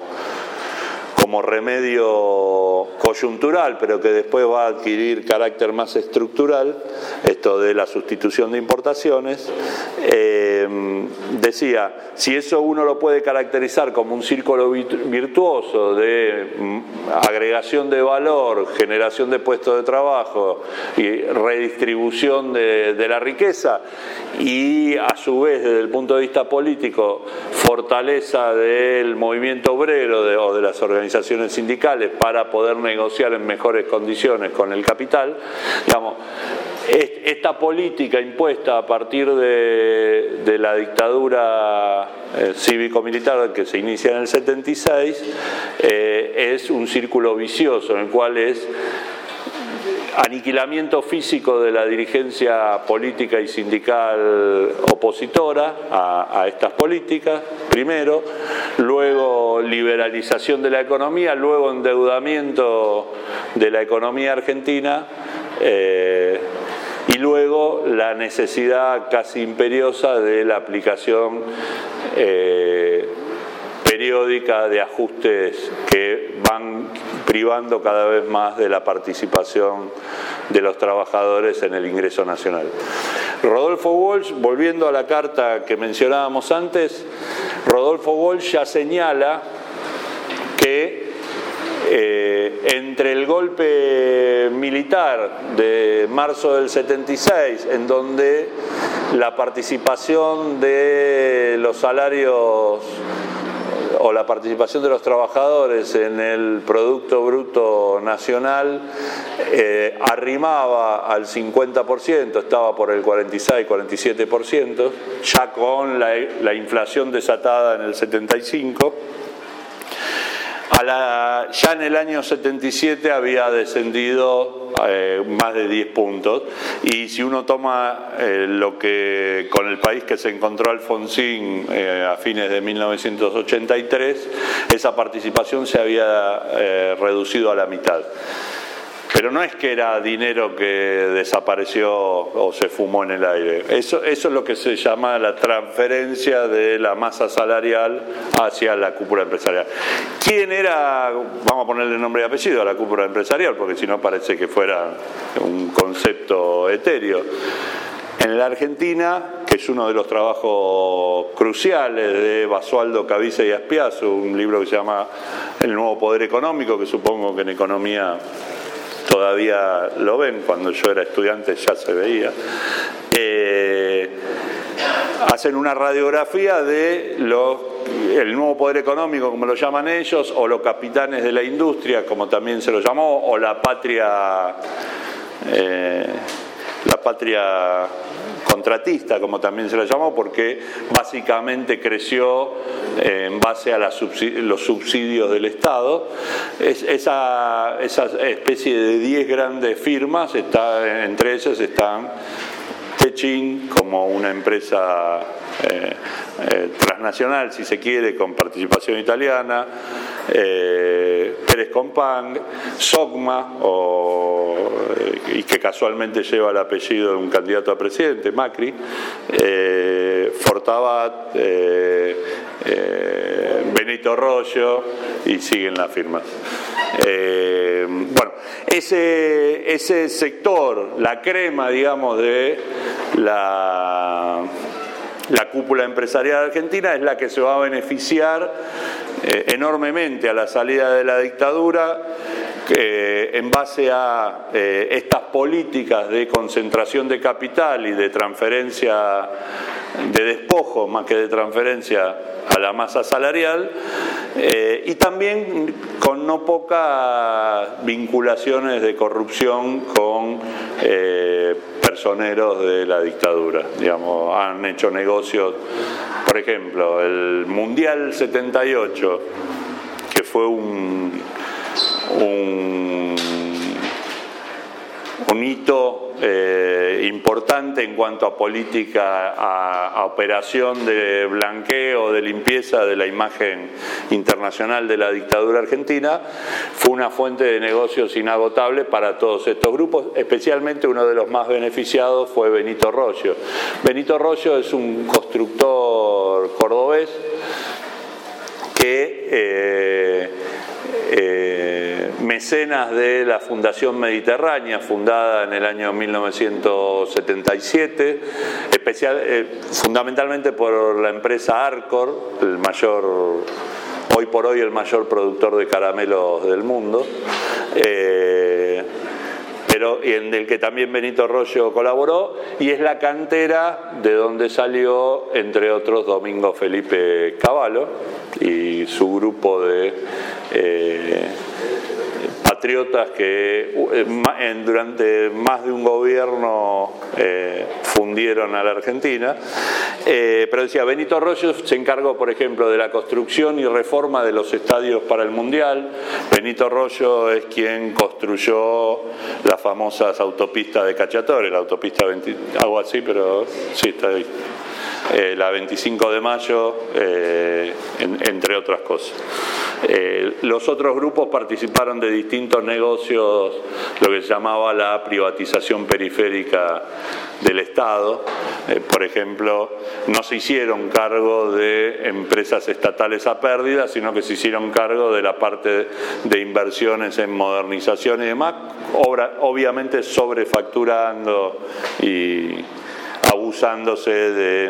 como remedio coyuntural, pero que después va a adquirir carácter más estructural, esto de la sustitución de importaciones, eh, decía, si eso uno lo puede caracterizar como un círculo virtuoso de agregación de valor, generación de puestos de trabajo y redistribución de, de la riqueza, y a su vez desde el punto de vista político, fortaleza del movimiento obrero de, o de las organizaciones sindicales para poder negociar en mejores condiciones con el capital, digamos, esta política impuesta a partir de, de la dictadura eh, cívico-militar que se inicia en el setenta y seis eh, es un círculo vicioso en el cual es aniquilamiento físico de la dirigencia política y sindical opositora a, a estas políticas, primero, luego liberalización de la economía, luego endeudamiento de la economía argentina, eh, y luego la necesidad casi imperiosa de la aplicación eh, periódica de ajustes que van privando cada vez más de la participación de los trabajadores en el ingreso nacional. Rodolfo Walsh, volviendo a la carta que mencionábamos antes, Rodolfo Walsh ya señala que eh, entre el golpe militar de marzo del setenta y seis, en donde la participación de los salarios o la participación de los trabajadores en el Producto Bruto Nacional eh, arrimaba al cincuenta por ciento, estaba por el cuarenta y seis, cuarenta y siete por ciento, ya con la, la inflación desatada en el setenta y cinco. A la, ya en el año setenta y siete había descendido eh, más de diez puntos, y si uno toma eh, lo que con el país que se encontró Alfonsín eh, a fines de mil novecientos ochenta y tres, esa participación se había eh, reducido a la mitad. Pero no es que era dinero que desapareció o se fumó en el aire. Eso, eso es lo que se llama la transferencia de la masa salarial hacia la cúpula empresarial. ¿Quién era? Vamos a ponerle nombre y apellido a la cúpula empresarial, porque si no parece que fuera un concepto etéreo. En la Argentina, que es uno de los trabajos cruciales de Basualdo, Caviezel y Aspiazu, un libro que se llama El nuevo poder económico, que supongo que en economía todavía lo ven, cuando yo era estudiante ya se veía, eh, hacen una radiografía de los, el nuevo poder económico, como lo llaman ellos, o los capitanes de la industria, como también se lo llamó, o la patria, eh, la patria contratista, como también se lo llamó, porque básicamente creció eh, en base a la subsidi- los subsidios del Estado. Es, esa, esa especie de diez grandes firmas, está, entre ellas están Techin, como una empresa eh, eh, transnacional, si se quiere, con participación italiana, eh, Pérez Compang, Sogma, o, eh, y que casualmente lleva el apellido de un candidato a presidente, Macri, eh, Fortabat, eh, eh, Benito Royo, y siguen las firmas. Eh, bueno, ese, ese sector, la crema, digamos, de la, la cúpula empresarial argentina, es la que se va a beneficiar eh, enormemente a la salida de la dictadura, eh, en base a eh, estas políticas de concentración de capital y de transferencia, de despojo más que de transferencia a la masa salarial, eh, y también con no pocas vinculaciones de corrupción con eh, personeros de la dictadura. Digamos, han hecho negocios, por ejemplo, el Mundial setenta y ocho, que fue un, un, un hito Eh, importante en cuanto a política, a, a operación de blanqueo, de limpieza de la imagen internacional de la dictadura argentina, fue una fuente de negocios inagotable para todos estos grupos. Especialmente uno de los más beneficiados fue Benito Royo. Benito Royo es un constructor cordobés que eh, eh, mecenas de la Fundación Mediterránea, fundada en el año mil novecientos setenta y siete, especial, eh, fundamentalmente por la empresa Arcor, el mayor, hoy por hoy el mayor productor de caramelos del mundo, eh, pero y en el que también Benito Royo colaboró, y es la cantera de donde salió, entre otros, Domingo Felipe Cavallo y su grupo de eh, patriotas que eh, durante más de un gobierno eh, fundieron a la Argentina. Eh, pero decía, Benito Royo se encargó, por ejemplo, de la construcción y reforma de los estadios para el Mundial. Benito Royo es quien construyó las famosas autopistas de Cacciatore, la autopista veinte, algo así, pero sí, está ahí. Eh, la veinticinco de mayo, eh, en, entre otras cosas. Eh, los otros grupos participaron de distintos negocios, lo que se llamaba la privatización periférica del Estado. Eh, por ejemplo, no se hicieron cargo de empresas estatales a pérdida, sino que se hicieron cargo de la parte de inversiones en modernización y demás, obra, obviamente sobrefacturando y abusándose de,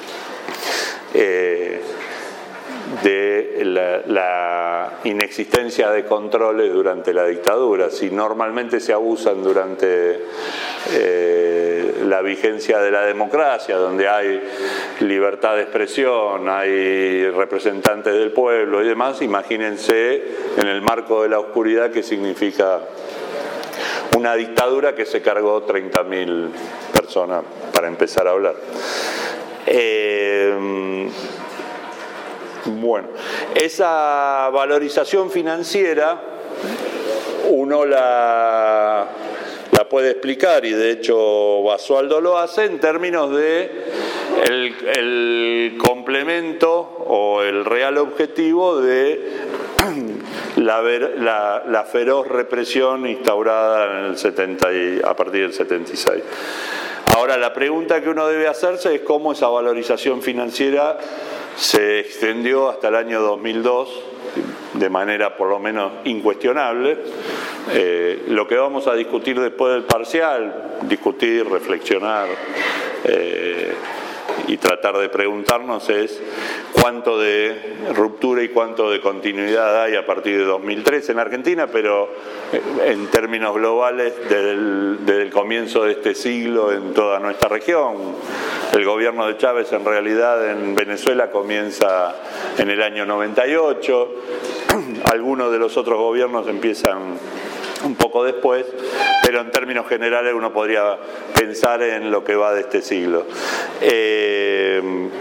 eh, de la, la inexistencia de controles durante la dictadura. Si normalmente se abusan durante eh, la vigencia de la democracia, donde hay libertad de expresión, hay representantes del pueblo y demás, imagínense en el marco de la oscuridad qué significa una dictadura que se cargó treinta mil personas, para empezar a hablar. Eh, bueno, esa valorización financiera uno la, la puede explicar, y de hecho Basualdo lo hace, en términos de el, el complemento o el real objetivo de La, la, la feroz represión instaurada en el setenta y, a partir del setenta y seis. Ahora, la pregunta que uno debe hacerse es cómo esa valorización financiera se extendió hasta el año dos mil dos de manera por lo menos incuestionable. Eh, lo que vamos a discutir después del parcial, discutir, reflexionar, eh, y tratar de preguntarnos es cuánto de ruptura y cuánto de continuidad hay a partir de dos mil tres en Argentina, pero en términos globales desde el, desde el comienzo de este siglo en toda nuestra región. El gobierno de Chávez en realidad en Venezuela comienza en el año noventa y ocho, algunos de los otros gobiernos empiezan un poco después, pero en términos generales uno podría pensar en lo que va de este siglo. Eh,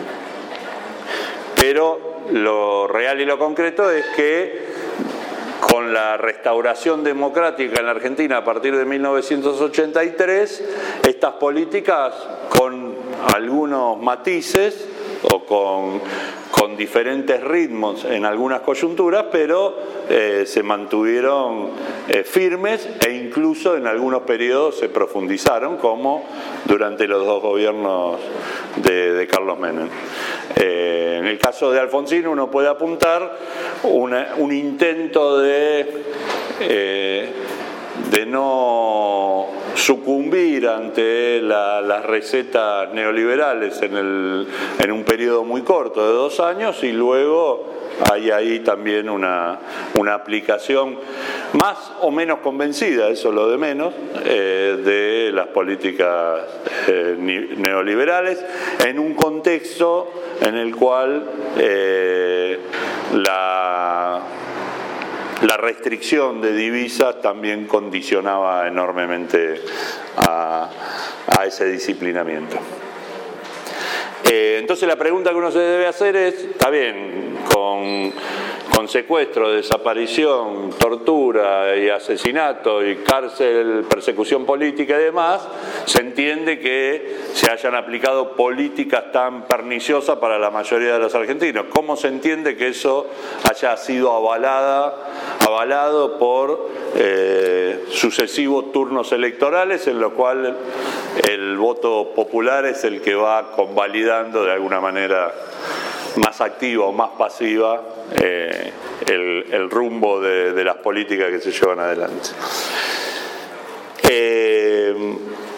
pero lo real y lo concreto es que con la restauración democrática en la Argentina a partir de mil novecientos ochenta y tres, estas políticas con algunos matices o con, con diferentes ritmos en algunas coyunturas, pero eh, se mantuvieron eh, firmes e incluso en algunos periodos se profundizaron, como durante los dos gobiernos de, de Carlos Menem. Eh, en el caso de Alfonsín uno puede apuntar una, un intento de, eh, de no sucumbir ante la, las recetas neoliberales en, el, en un periodo muy corto de dos años, y luego hay ahí también una, una aplicación más o menos convencida, eso es lo de menos, eh, de las políticas eh, neoliberales en un contexto en el cual eh, la La restricción de divisas también condicionaba enormemente a, a ese disciplinamiento. Eh, entonces la pregunta que uno se debe hacer es, está bien, con, con secuestro, desaparición, tortura y asesinato y cárcel, persecución política y demás, se entiende que se hayan aplicado políticas tan perniciosas para la mayoría de los argentinos. ¿Cómo se entiende que eso haya sido avalada, avalado por eh, sucesivos turnos electorales en los cuales el voto popular es el que va convalidando de alguna manera más activa o más pasiva eh, el, el rumbo de, de las políticas que se llevan adelante? Eh,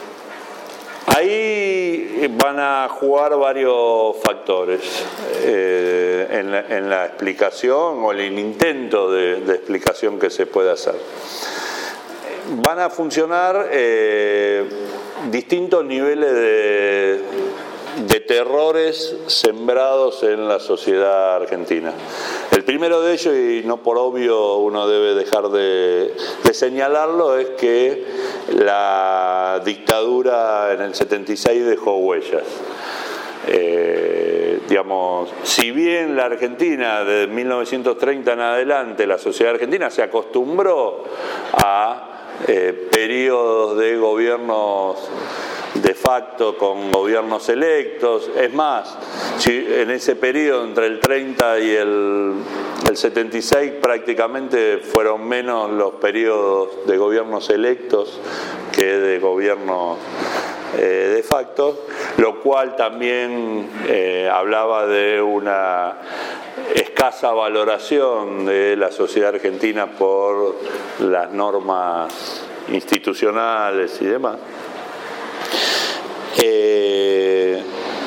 Ahí van a jugar varios factores eh, en, la, en la explicación o el intento de, de explicación que se puede hacer. Van a funcionar eh, distintos niveles de, de terrores sembrados en la sociedad argentina. El primero de ellos, y no por obvio uno debe dejar de, de señalarlo, es que la dictadura en el setenta y seis dejó huellas. Eh, digamos, si bien la Argentina de mil novecientos treinta en adelante, la sociedad argentina se acostumbró a eh, periodos de gobiernos de facto con gobiernos electos, es más, si en ese periodo entre el treinta y el, el setenta y seis prácticamente fueron menos los periodos de gobiernos electos que de gobiernos eh, de facto, lo cual también eh, hablaba de una escasa valoración de la sociedad argentina por las normas institucionales y demás. Eh,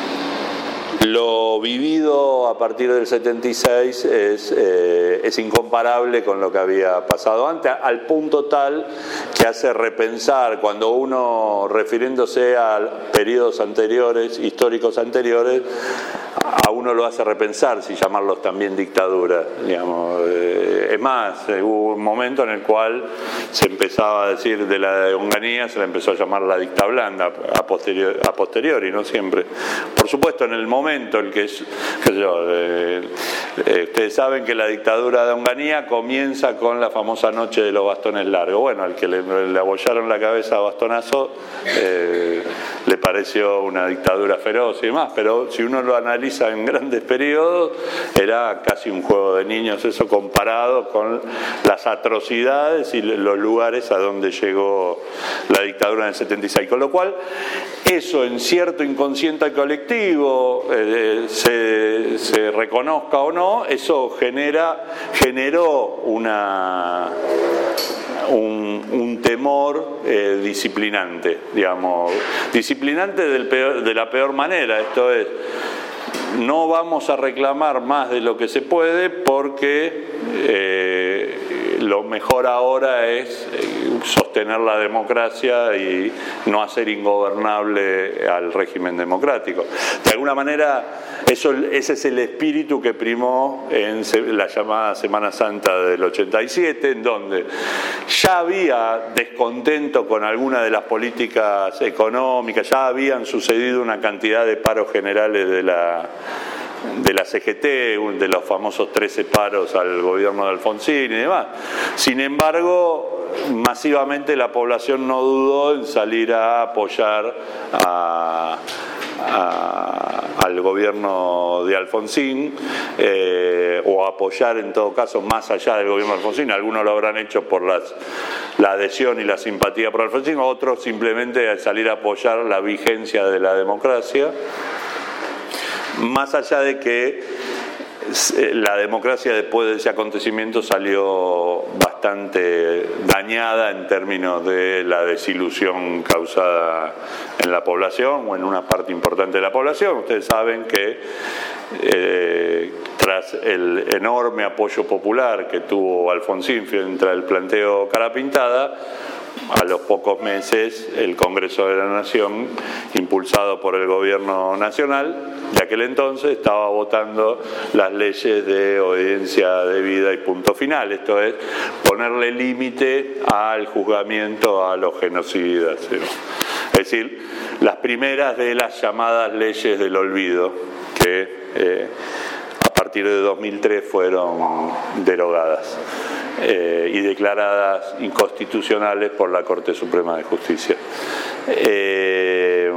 lo vivido a partir del setenta y seis es, eh, es incomparable con lo que había pasado antes, al punto tal que hace repensar, cuando uno, refiriéndose a periodos anteriores, históricos anteriores, a uno lo hace repensar si llamarlos también dictadura, digamos. Eh, es más, eh, hubo un momento en el cual se empezaba a decir de la de Onganía, se la empezó a llamar la dicta blanda a posteriori, a posteriori, no siempre. Por supuesto, en el momento el que es, qué sé yo, eh, eh, ustedes saben que la dictadura de Onganía comienza con la famosa noche de los bastones largos. Bueno, al que le, le abollaron la cabeza a bastonazo eh, le pareció una dictadura feroz y demás, pero si uno lo analiza en grandes periodos, era casi un juego de niños eso comparado con las atrocidades y los lugares a donde llegó la dictadura en el setenta y seis. Con lo cual, eso en cierto inconsciente colectivo, eh, se, se reconozca o no, eso genera, generó una... Un, un temor eh, disciplinante, digamos, disciplinante del peor, de la peor manera. Esto es, no vamos a reclamar más de lo que se puede porque eh, lo mejor ahora es sostener la democracia y no hacer ingobernable al régimen democrático. De alguna manera, eso, ese es el espíritu que primó en la llamada Semana Santa del ochenta y siete, en donde ya había descontento con alguna de las políticas económicas, ya habían sucedido una cantidad de paros generales de la de la C G T, de los famosos trece paros al gobierno de Alfonsín y demás. Sin embargo, masivamente la población no dudó en salir a apoyar a, a, al gobierno de Alfonsín, eh, o apoyar en todo caso más allá del gobierno de Alfonsín. Algunos lo habrán hecho por las, la adhesión y la simpatía por Alfonsín, otros simplemente al salir a apoyar la vigencia de la democracia. Más allá de que la democracia después de ese acontecimiento salió bastante dañada en términos de la desilusión causada en la población o en una parte importante de la población. Ustedes saben que eh, tras el enorme apoyo popular que tuvo Alfonsín frente al planteo cara pintada, a los pocos meses el Congreso de la Nación, impulsado por el gobierno nacional de aquel entonces, estaba votando las leyes de obediencia debida y punto final, esto es, ponerle límite al juzgamiento a los genocidas, ¿sí? Es decir, las primeras de las llamadas leyes del olvido, que eh, a partir de dos mil tres fueron derogadas eh, y declaradas inconstitucionales por la Corte Suprema de Justicia. Eh,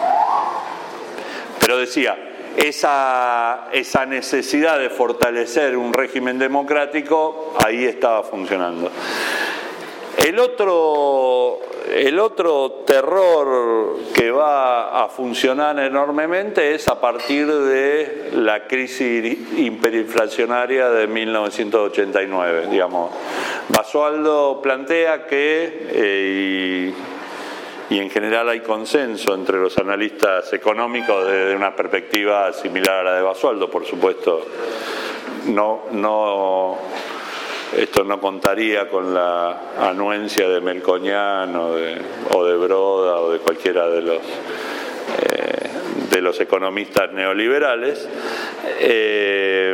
pero decía, esa, esa necesidad de fortalecer un régimen democrático, ahí estaba funcionando. El otro, el otro terror que va a funcionar enormemente es a partir de la crisis hiperinflacionaria de mil novecientos ochenta y nueve. Digamos, Basualdo plantea que, eh, y, y en general hay consenso entre los analistas económicos desde una perspectiva similar a la de Basualdo, por supuesto, no... no esto no contaría con la anuencia de Melconian o de, o de Broda o de cualquiera de los, eh, de los economistas neoliberales. Eh,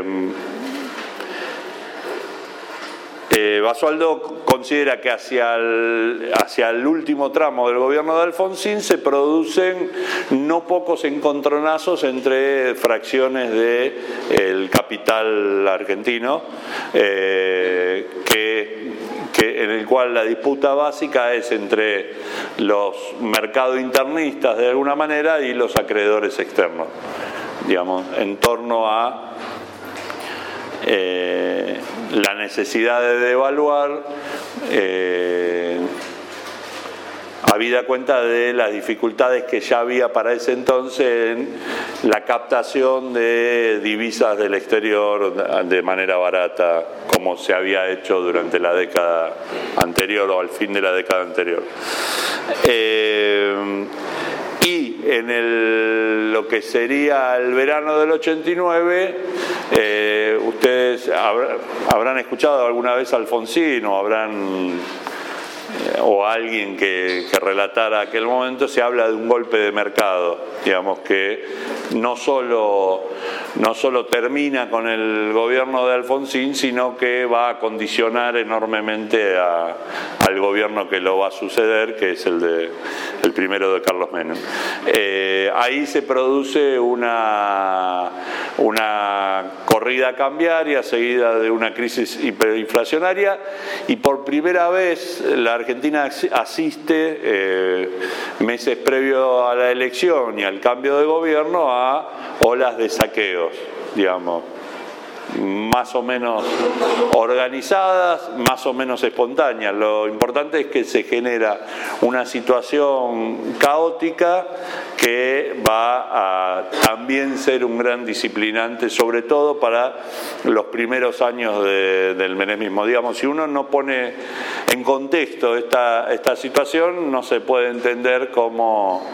eh, Basualdo considera que hacia el, hacia el último tramo del gobierno de Alfonsín se producen no pocos encontronazos entre fracciones del capital argentino, eh, que, que, en el cual la disputa básica es entre los mercados internistas de alguna manera y los acreedores externos. digamos, en torno a eh, la necesidad de devaluar, eh, habida cuenta de las dificultades que ya había para ese entonces en la captación de divisas del exterior de manera barata, como se había hecho durante la década anterior o al fin de la década anterior. Eh, y en el, lo que sería el verano del ochenta y nueve, eh, ustedes habrán, habrán escuchado alguna vez a Alfonsín o habrán o alguien que, que relatara aquel momento, se habla de un golpe de mercado, digamos, que no solo, no solo termina con el gobierno de Alfonsín, sino que va a condicionar enormemente a, al gobierno que lo va a suceder, que es el, de, el primero de Carlos Menem. Eh, ahí se produce una, una corrida cambiaria seguida de una crisis hiperinflacionaria, y por primera vez la Argentina asiste, eh, meses previo a la elección y al cambio de gobierno, a olas de saqueos, digamos, más o menos organizadas, más o menos espontáneas. Lo importante es que se genera una situación caótica que va a también ser un gran disciplinante, sobre todo para los primeros años de, del menemismo. Digamos, si uno no pone en contexto esta, esta situación, no se puede entender cómo,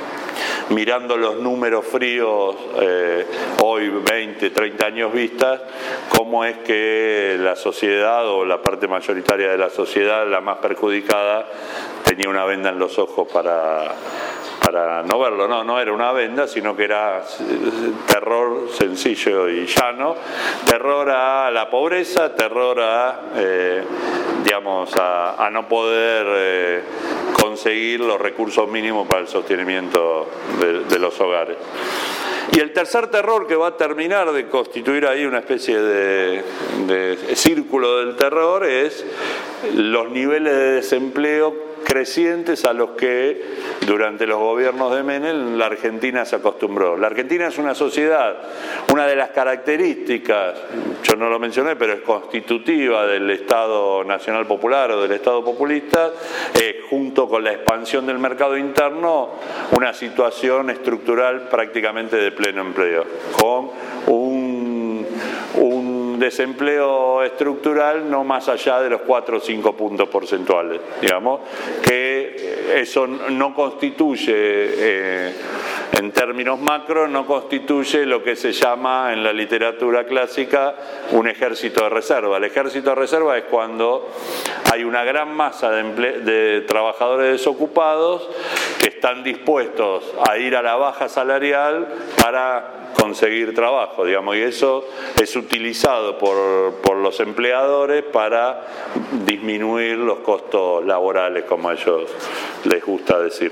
mirando los números fríos, eh, hoy veinte, treinta años vistas, cómo es que la sociedad o la parte mayoritaria de la sociedad, la más perjudicada, tenía una venda en los ojos para, para no verlo. No, no era una venda, sino que era terror sencillo y llano, terror a la pobreza, terror a, eh, digamos, a, a no poder eh, conseguir los recursos mínimos para el sostenimiento de, de los hogares. Y el tercer terror, que va a terminar de constituir ahí una especie de, de círculo del terror, es los niveles de desempleo crecientes a los que durante los gobiernos de Menem la Argentina se acostumbró. La Argentina es una sociedad, una de las características, yo no lo mencioné, pero es constitutiva del Estado Nacional Popular o del Estado populista, eh, junto con la expansión del mercado interno, una situación estructural prácticamente de pleno empleo, con un, un desempleo estructural no más allá de los cuatro o cinco puntos porcentuales, digamos, que eso no constituye, eh, en términos macro, no constituye lo que se llama en la literatura clásica un ejército de reserva. El ejército de reserva es cuando hay una gran masa de, emple- de trabajadores desocupados que están dispuestos a ir a la baja salarial para conseguir trabajo, digamos, y eso es utilizado por, por los empleadores para disminuir los costos laborales, como a ellos les gusta decir.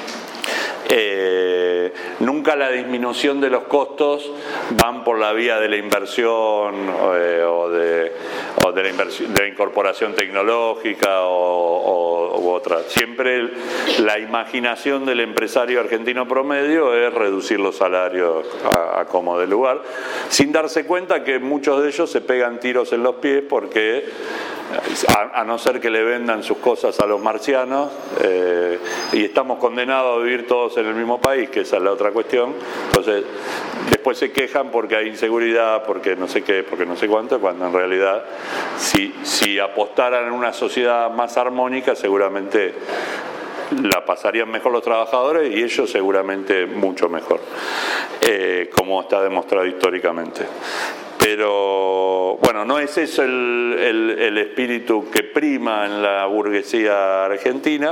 Eh, nunca la disminución de los costos van por la vía de la inversión eh, o, de, o de, la inversión, de la incorporación tecnológica o, o, u otra. Siempre el, la imaginación del empresario argentino promedio es reducir los salarios a, a como de lugar, sin darse cuenta que muchos de ellos se pegan tiros en los pies porque, a, a no ser que le vendan sus cosas a los marcianos, eh, y estamos condenados a vivir todos en el mismo país, que esa es la otra cuestión. Entonces después se quejan porque hay inseguridad, porque no sé qué, porque no sé cuánto, cuando en realidad si, si apostaran en una sociedad más armónica seguramente la pasarían mejor los trabajadores y ellos seguramente mucho mejor, eh, como está demostrado históricamente. Pero bueno, no es eso el, el, el espíritu que prima en la burguesía argentina.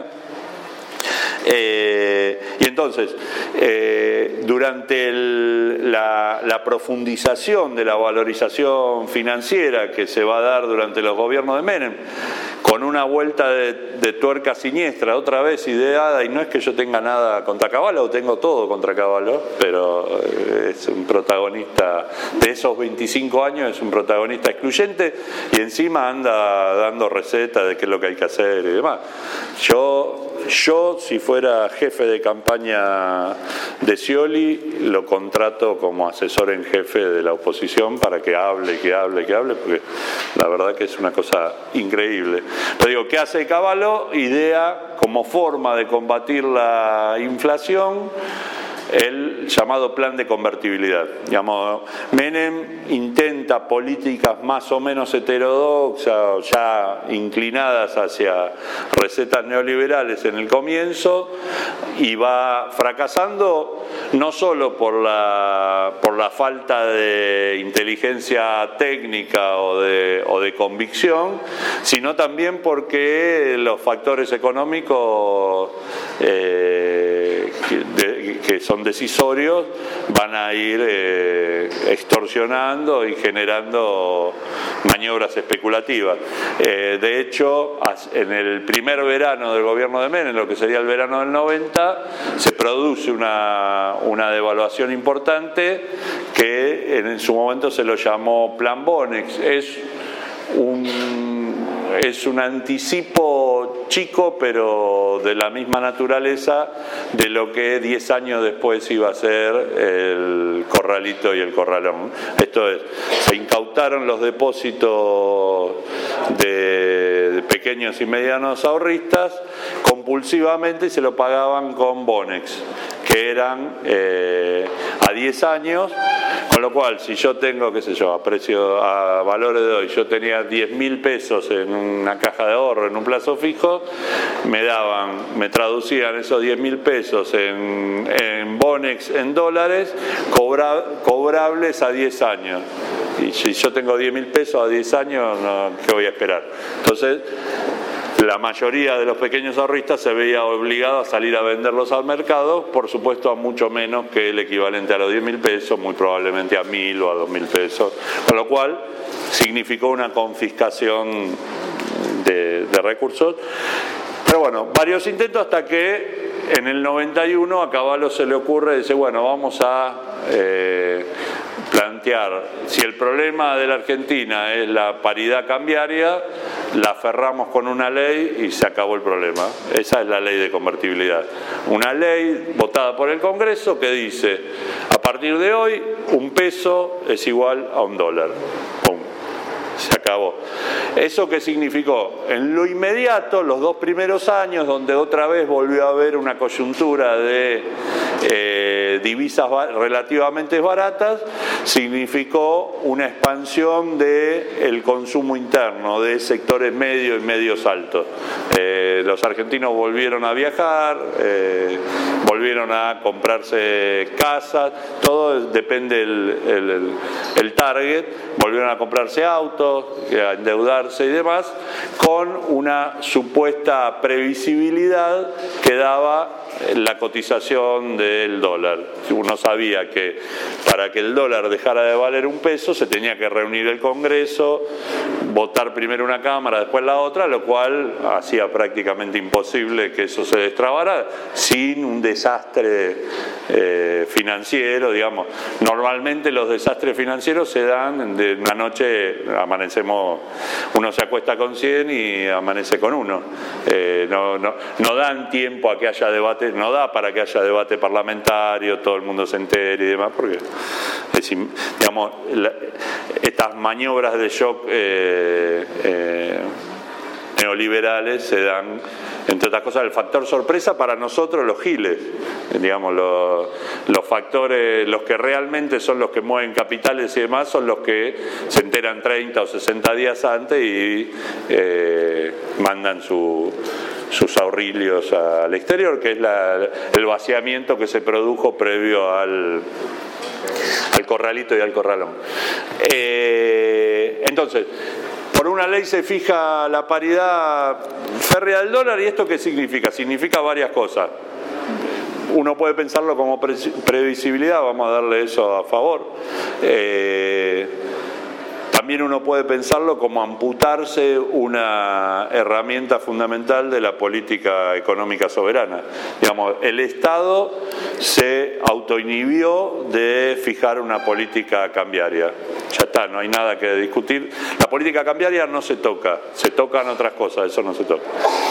Eh, y entonces, eh, durante el, la, la profundización de la valorización financiera que se va a dar durante los gobiernos de Menem, con una vuelta de, de tuerca siniestra, otra vez ideada, y no es que yo tenga nada contra Cavallo, tengo todo contra Cavallo, pero es un protagonista de esos veinticinco años, es un protagonista excluyente, y encima anda dando recetas de qué es lo que hay que hacer y demás. Yo... Yo, si fuera jefe de campaña de Scioli, lo contrato como asesor en jefe de la oposición para que hable, que hable, que hable, porque la verdad que es una cosa increíble. Pero digo, ¿qué hace Cavallo? Idea como forma de combatir la inflación el llamado plan de convertibilidad. Digamos, Menem intenta políticas más o menos heterodoxas, ya inclinadas hacia recetas neoliberales en el comienzo, y va fracasando no solo por la, por la falta de inteligencia técnica o de, o de convicción, sino también porque los factores económicos eh, de, que son decisorios van a ir eh, extorsionando y generando maniobras especulativas. Eh, de hecho, en el primer verano del gobierno de Menem, lo que sería el verano del noventa, se produce una, una devaluación importante que en su momento se lo llamó Plan Bonex. Es un, es un anticipo chico, pero de la misma naturaleza de lo que diez años después iba a ser el Corralito y el Corralón. Esto es, se incautaron los depósitos de, de pequeños y medianos ahorristas compulsivamente y se lo pagaban con Bonex, que eran eh, a diez años, con lo cual si yo tengo, qué sé yo, a precio, a valores de hoy, yo tenía diez mil pesos en una caja de ahorro en un plazo fijo, me daban, me traducían esos diez mil pesos en, en Bonex, en dólares, cobra, cobrables a diez años. Y si yo tengo diez mil pesos a diez años, no, ¿qué voy a esperar? Entonces, la mayoría de los pequeños ahorristas se veía obligado a salir a venderlos al mercado, por supuesto a mucho menos que el equivalente a los diez mil pesos, muy probablemente a mil o a dos mil pesos, con lo cual significó una confiscación de, de recursos. Pero bueno, varios intentos hasta que en el noventa y uno a Cavallo se le ocurre, dice, bueno, vamos a eh, plantear, si el problema de la Argentina es la paridad cambiaria, la aferramos con una ley y se acabó el problema. Esa es la ley de convertibilidad. Una ley votada por el Congreso que dice, a partir de hoy, un peso es igual a un dólar. Pum. Se acabó. ¿Eso qué significó? En lo inmediato, los dos primeros años, donde otra vez volvió a haber una coyuntura de eh, divisas relativamente baratas, significó una expansión del consumo interno de sectores medios y medios altos. Eh, los argentinos volvieron a viajar, eh, volvieron a comprarse casas, todo depende del el, el, el target, volvieron a comprarse autos, a endeudarse y demás, con una supuesta previsibilidad que daba la cotización del dólar. Uno sabía que para que el dólar dejara de valer un peso se tenía que reunir el Congreso, votar primero una Cámara, después la otra, lo cual hacía prácticamente imposible que eso se destrabara sin un desastre eh, financiero, digamos. Normalmente los desastres financieros se dan de una noche, amanecemos, uno se acuesta con cien y amanece con uno. Eh, no, no, no dan tiempo a que haya debate, no da para que haya debate parlamentario, todo el mundo se entere y demás, porque es, digamos, la, estas maniobras de shock eh, eh, neoliberales se dan, entre otras cosas, el factor sorpresa para nosotros los giles, digamos, los, los factores, los que realmente son los que mueven capitales y demás, son los que se enteran treinta o sesenta días antes y eh, mandan su, sus ahorrillos al exterior, que es la, el vaciamiento que se produjo previo al, al Corralito y al Corralón. Eh, entonces, por una ley se fija la paridad férrea del dólar, ¿y esto qué significa? Significa varias cosas. Uno puede pensarlo como pre previsibilidad, vamos a darle eso a favor. Eh, también uno puede pensarlo como amputarse una herramienta fundamental de la política económica soberana. Digamos, el Estado se autoinhibió de fijar una política cambiaria. Ya está, no hay nada que discutir. La política cambiaria no se toca, se tocan otras cosas, eso no se toca.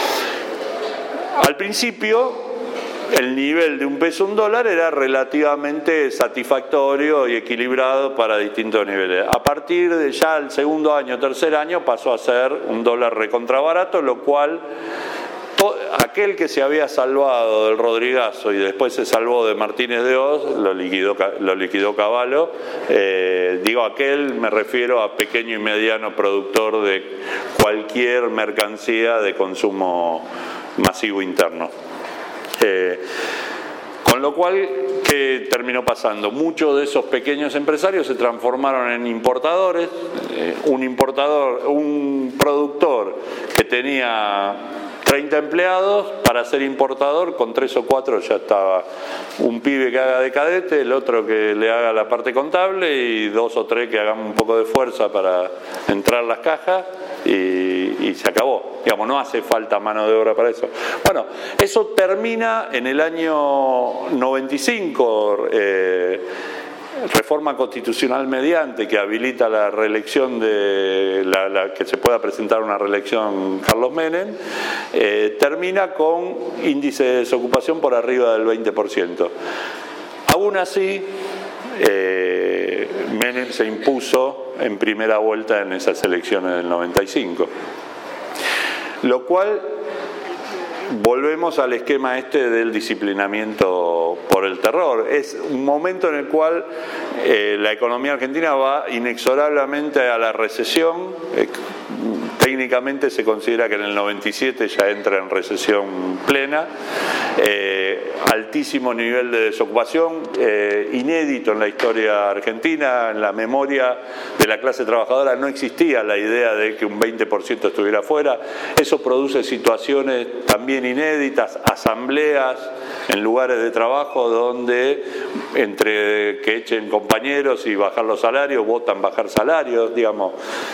Al principio, el nivel de un peso un dólar era relativamente satisfactorio y equilibrado para distintos niveles. A partir de ya el segundo año, tercer año, pasó a ser un dólar recontrabarato, lo cual to, aquel que se había salvado del Rodrigazo y después se salvó de Martínez de Hoz, lo liquidó, lo liquidó Cavallo. Eh, digo aquel, me refiero a pequeño y mediano productor de cualquier mercancía de consumo masivo interno. Eh, con lo cual, ¿qué terminó pasando? Muchos de esos pequeños empresarios se transformaron en importadores. Eh, un importador, un productor que tenía treinta empleados, para ser importador, con tres o cuatro ya estaba un pibe que haga de cadete, el otro que le haga la parte contable y dos o tres que hagan un poco de fuerza para entrar las cajas y, y se acabó. Digamos, no hace falta mano de obra para eso. Bueno, eso termina en el año noventa y cinco, eh, reforma constitucional mediante que habilita la reelección de la, la, que se pueda presentar una reelección Carlos Menem, eh, termina con índice de desocupación por arriba del veinte por ciento. Aún así, eh, Menem se impuso en primera vuelta en esas elecciones del noventa y cinco, lo cual volvemos al esquema este del disciplinamiento por el terror. Es un momento en el cual eh, la economía argentina va inexorablemente a la recesión. Eh, técnicamente se considera que en el noventa y siete ya entra en recesión plena. Eh, altísimo nivel de desocupación, eh, inédito en la historia argentina. En la memoria de la clase trabajadora no existía la idea de que un veinte por ciento estuviera fuera. Eso produce situaciones también inéditas, asambleas en lugares de trabajo donde entre que echen compañeros y bajar los salarios, votan bajar salarios, digamos.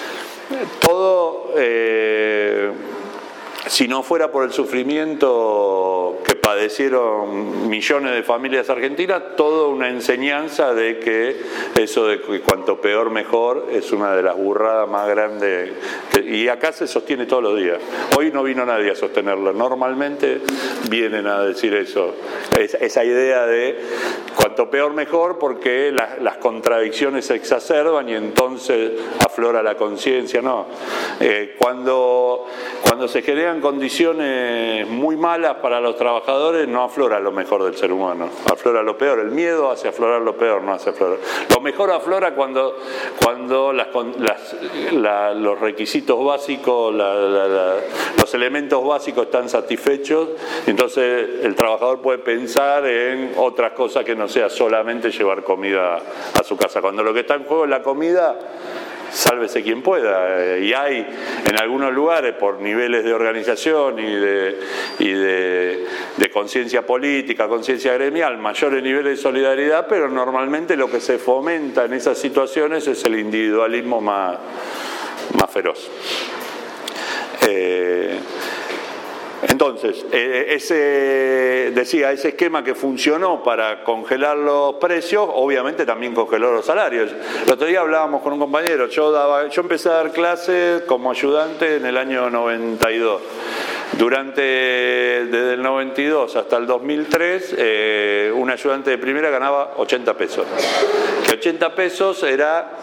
Todo, eh, si no fuera por el sufrimiento que padecieron millones de familias argentinas, toda una enseñanza de que eso de que cuanto peor mejor es una de las burradas más grandes, que, y acá se sostiene todos los días. Hoy no vino nadie a sostenerlo, normalmente vienen a decir eso, es, esa idea de cuanto peor mejor porque la, las contradicciones se exacerban y entonces aflora la conciencia. No, eh, cuando, cuando se generan condiciones muy malas para los trabajadores, no aflora lo mejor del ser humano, aflora lo peor. El miedo hace aflorar lo peor, no hace aflorar. Lo mejor aflora cuando, cuando las, las, la, los requisitos básicos, la, la, la, los elementos básicos están satisfechos, entonces el trabajador puede pensar en otras cosas que no sea solamente llevar comida a su casa. Cuando lo que está en juego es la comida, sálvese quien pueda, y hay en algunos lugares por niveles de organización y de, y de, de conciencia política, conciencia gremial, mayores niveles de solidaridad, pero normalmente lo que se fomenta en esas situaciones es el individualismo más, más feroz. Eh, Entonces, eh, ese, decía, ese esquema que funcionó para congelar los precios, obviamente también congeló los salarios. El otro día hablábamos con un compañero, yo, daba, yo empecé a dar clases como ayudante en el año noventa y dos. Durante, desde el noventa y dos hasta el dos mil tres, eh, un ayudante de primera ganaba ochenta pesos. Que ochenta pesos era...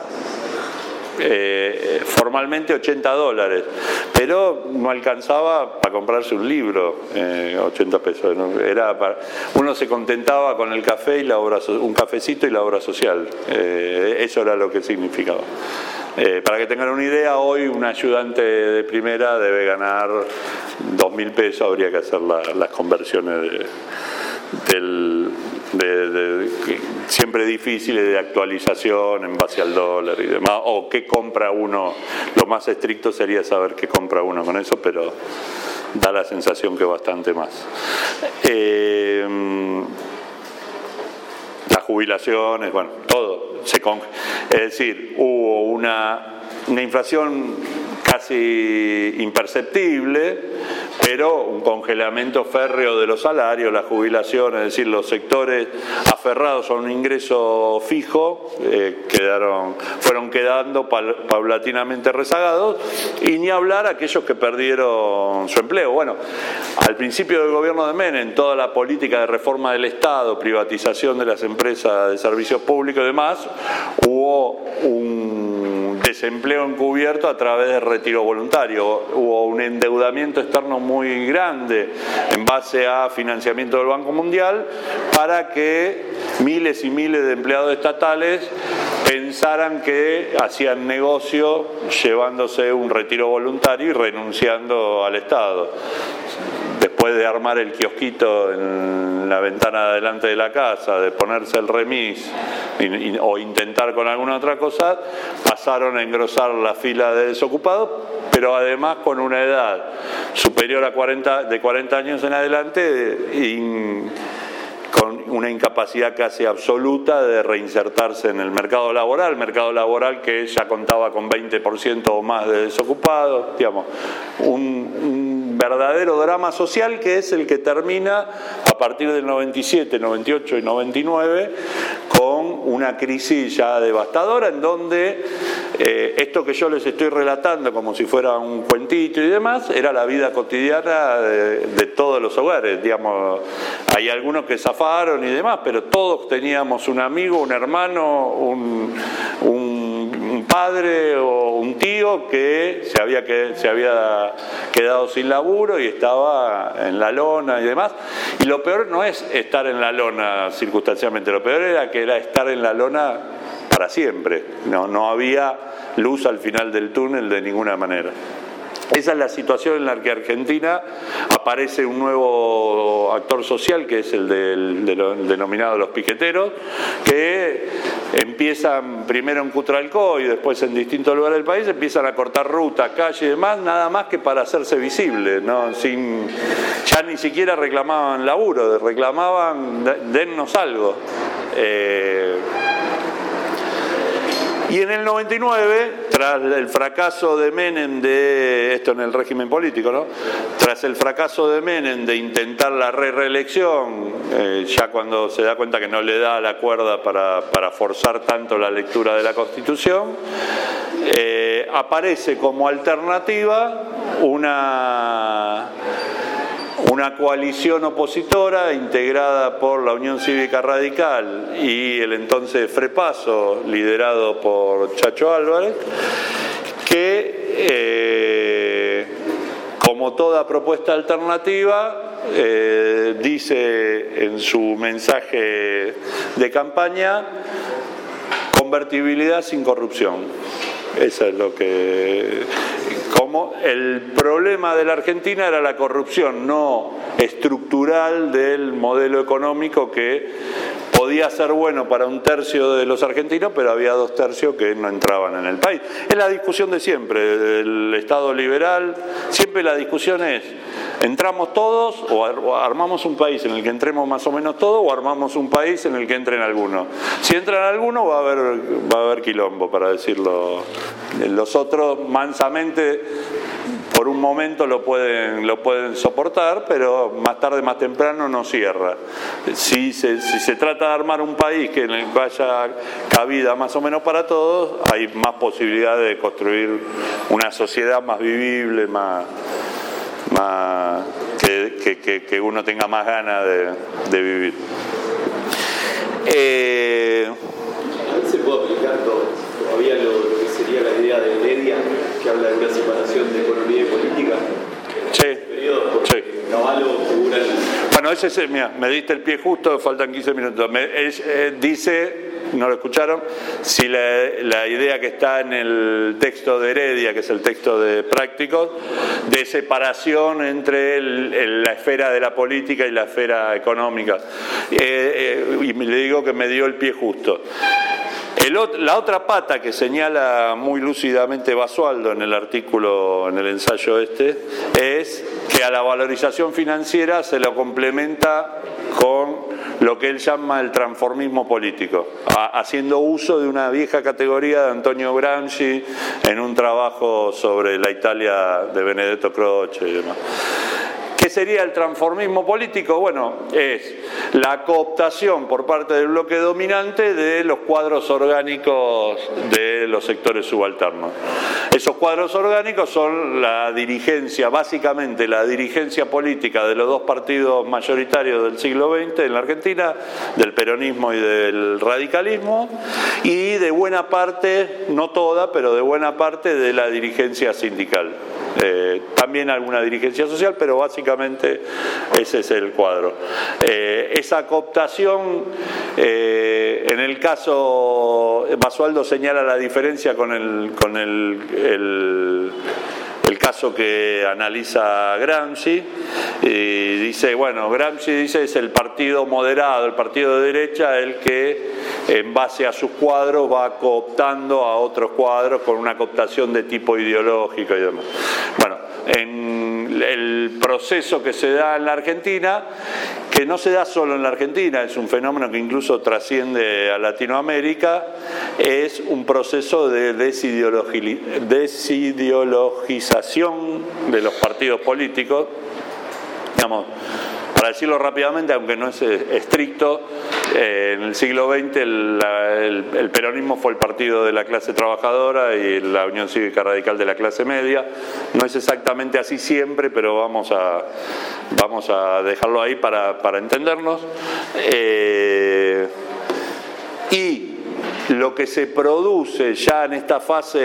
Eh, formalmente ochenta dólares, pero no alcanzaba para comprarse un libro, eh, ochenta pesos. ¿no? Era para, uno se contentaba con el café y la obra, un cafecito y la obra social. Eh, eso era lo que significaba. Eh, para que tengan una idea, hoy un ayudante de primera debe ganar dos mil pesos, habría que hacer la, las conversiones de, del... De, de, de, siempre difíciles de actualización en base al dólar y demás, o qué compra uno. Lo más estricto sería saber qué compra uno con eso, pero da la sensación que bastante más. Eh, las jubilaciones, bueno, todo se con... es decir, hubo una una inflación casi imperceptible, pero un congelamiento férreo de los salarios, las jubilaciones, es decir, los sectores aferrados a un ingreso fijo eh, quedaron, fueron quedando paulatinamente rezagados, y ni hablar aquellos que perdieron su empleo. Bueno, al principio del gobierno de Menem, toda la política de reforma del Estado, privatización de las empresas de servicios públicos y demás, hubo un desempleo encubierto a través de retiro voluntario, hubo un endeudamiento externo muy grande en base a financiamiento del Banco Mundial para que miles y miles de empleados estatales pensaran que hacían negocio llevándose un retiro voluntario y renunciando al Estado. Después de armar el kiosquito en la ventana delante de la casa, de ponerse el remis y, y, o intentar con alguna otra cosa, pasaron a engrosar la fila de desocupados, pero además con una edad superior a cuarenta, de cuarenta años en adelante, y con una incapacidad casi absoluta de reinsertarse en el mercado laboral, mercado laboral que ya contaba con veinte por ciento o más de desocupados, digamos, un, un verdadero drama social que es el que termina a partir del noventa y siete, noventa y ocho y noventa y nueve con una crisis ya devastadora, en donde eh, esto que yo les estoy relatando como si fuera un cuentito y demás, era la vida cotidiana de, de todos los hogares, digamos. Hay algunos que zafaron y demás, pero todos teníamos un amigo, un hermano, un, un, un padre o un tío que se había, que se había quedado sin laburo y estaba en la lona y demás. Y lo peor no es estar en la lona circunstancialmente, lo peor era que era estar en la lona para siempre. No, no había luz al final del túnel de ninguna manera. Esa es la situación en la que Argentina aparece un nuevo actor social, que es el del, del denominado los piqueteros, que empiezan primero en Cutralcó y después en distintos lugares del país, empiezan a cortar rutas, calles y demás, nada más que para hacerse visibles, ¿no? Sin, ya ni siquiera reclamaban laburo, reclamaban dennos algo. Eh, Y en el noventa y nueve, tras el fracaso de Menem, de esto en el régimen político, ¿no? Tras el fracaso de Menem de intentar la re-reelección, eh, ya cuando se da cuenta que no le da la cuerda para, para forzar tanto la lectura de la Constitución, eh, aparece como alternativa una... una coalición opositora integrada por la Unión Cívica Radical y el entonces Frepaso, liderado por Chacho Álvarez, que, eh, como toda propuesta alternativa, eh, dice en su mensaje de campaña: convertibilidad sin corrupción. Eso es lo que... Como el problema de la Argentina era la corrupción no estructural del modelo económico, que podía ser bueno para un tercio de los argentinos, pero había dos tercios que no entraban en el país. Es la discusión de siempre, del Estado liberal. Siempre la discusión es: ¿entramos todos o armamos un país en el que entremos más o menos todos, o armamos un país en el que entren algunos? Si entran algunos va a haber, va a haber quilombo, para decirlo. Los otros mansamente por un momento lo pueden, lo pueden soportar, pero más tarde, más temprano no cierra. Si se, si se trata de armar un país que en el que haya cabida más o menos para todos, hay más posibilidades de construir una sociedad más vivible, más... más que, que, que, que uno tenga más ganas de, de vivir. Eh, ¿Se puede aplicar todavía lo, lo que sería la idea de Heredia, que habla de una separación de economía y política? Sí, periodo, sí. Cavallo figura el... Bueno, ese es, mira, me diste el pie justo, faltan quince minutos. Me, es, eh, dice, no lo escucharon, si la, la idea que está en el texto de Heredia, que es el texto de Prácticos, de separación entre el, el, la esfera de la política y la esfera económica. Eh, eh, y le digo que me dio el pie justo. El, la otra pata que señala muy lúcidamente Basualdo en el artículo, en el ensayo este, es que a la valorización financiera se lo complementa con lo que él llama el transformismo político, a, haciendo uso de una vieja categoría de Antonio Gramsci en un trabajo sobre la Italia de Benedetto Croce y demás. ¿Qué sería el transformismo político? Bueno, es la cooptación por parte del bloque dominante de los cuadros orgánicos de los sectores subalternos. Esos cuadros orgánicos son la dirigencia, básicamente la dirigencia política de los dos partidos mayoritarios del siglo veinte en la Argentina, del peronismo y del radicalismo, y de buena parte, no toda, pero de buena parte de la dirigencia sindical. Eh, también alguna dirigencia social, pero básicamente ese es el cuadro. Eh, esa cooptación, eh, en el caso, Basualdo señala la diferencia con el, con el, el el caso que analiza Gramsci, y dice, bueno, Gramsci dice es el partido moderado, el partido de derecha, el que en base a sus cuadros va cooptando a otros cuadros con una cooptación de tipo ideológico y demás. Bueno, en el proceso que se da en la Argentina, que no se da solo en la Argentina, es un fenómeno que incluso trasciende a Latinoamérica, es un proceso de desideologi- desideologización de los partidos políticos. Digamos, para decirlo rápidamente, aunque no es estricto, eh, en el siglo veinte el, la, el, el peronismo fue el partido de la clase trabajadora y la Unión Cívica Radical de la clase media. No es exactamente así siempre, pero vamos a, vamos a dejarlo ahí para, para entendernos. Eh, y lo que se produce ya en esta fase,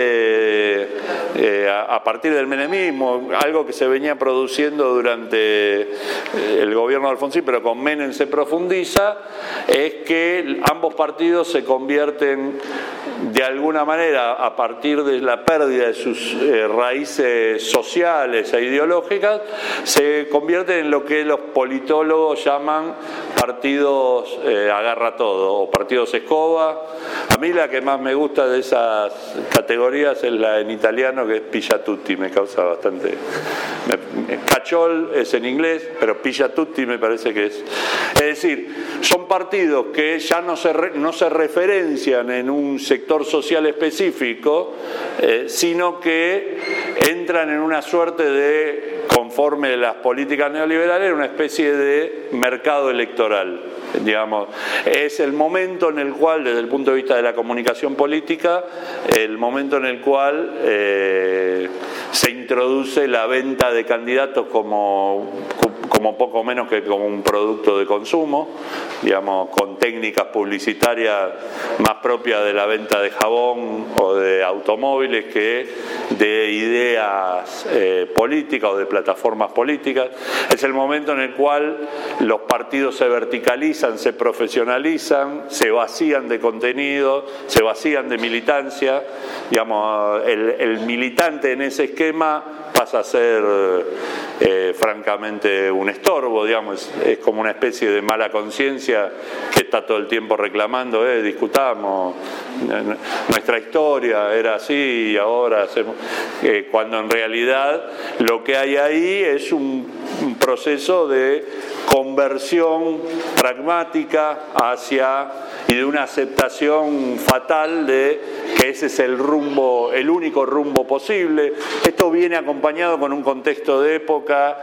eh, a, a partir del menemismo, algo que se venía produciendo durante el gobierno de Alfonsín, pero con Menem se profundiza, es que ambos partidos se convierten de alguna manera, a partir de la pérdida de sus eh, raíces sociales e ideológicas, se convierten en lo que los politólogos llaman partidos eh, agarra todo, o partidos escoba. A mí la que más me gusta de esas categorías es la en italiano, que es pilla tutti, me causa bastante... Me, cachol es en inglés, pero pilla tutti me parece que es... Es decir, son partidos que ya no se, re, no se referencian en un sector social específico, eh, sino que entran en una suerte de, conforme las políticas neoliberales, una especie de mercado electoral. Digamos, es el momento en el cual, desde el punto de vista de la comunicación política, el momento en el cual eh, se introduce la venta de candidatos como, como poco menos que como un producto de consumo, digamos, con técnicas publicitarias más propias de la venta de jabón o de automóviles que de ideas eh, políticas o de plataformas políticas. Es el momento en el cual los partidos se verticalizan, se profesionalizan, se vacían de contenido, se vacían de militancia. Digamos, el, el militante en ese esquema pasa a ser eh, francamente un estorbo, digamos, es, es como una especie de mala conciencia que está todo el tiempo reclamando, eh, discutamos, nuestra historia era así y ahora hacemos, eh, cuando en realidad lo que hay ahí es un, un proceso de conversión pragmática hacia y de una aceptación fatal de que ese es el rumbo, el único rumbo posible. Esto viene acompañado con un contexto de época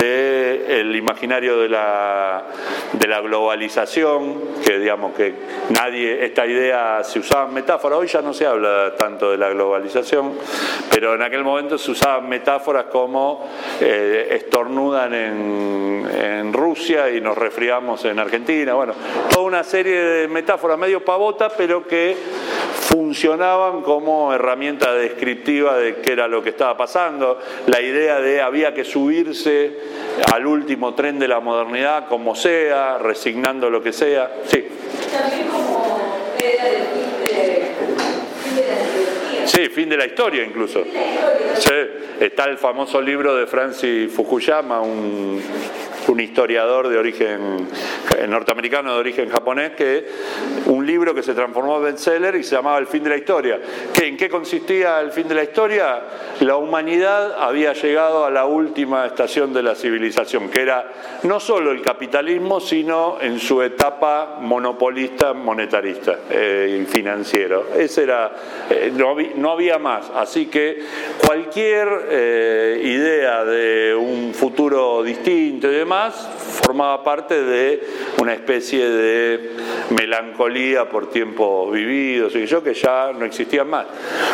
del imaginario de la, de la globalización, que digamos que nadie, esta idea se usaba en metáfora, hoy ya no se habla tanto de la globalización, pero en aquel momento se usaban metáforas como eh, estornudan en, en Rusia y nos resfriamos en Argentina, bueno, toda una serie de metáforas medio pavota, pero que funcionaban como herramienta descriptiva de qué era lo que estaba pasando, la idea de había que subirse al último tren de la modernidad como sea, resignando lo que sea. Sí. También como era el fin de, fin de la ideología. Sí, fin de la historia incluso. Fin de la historia. Sí, está el famoso libro de Francis Fukuyama, un un historiador de origen norteamericano de origen japonés, que un libro que se transformó en bestseller y se llamaba El fin de la historia. ¿Qué, ¿En qué consistía el fin de la historia? La humanidad había llegado a la última estación de la civilización, que era no solo el capitalismo, sino en su etapa monopolista, monetarista eh, y financiero. Ese era, eh, no, no había más. Así que cualquier eh, idea de un futuro distinto y demás formaba parte de una especie de melancolía por tiempos vividos y yo que ya no existían más.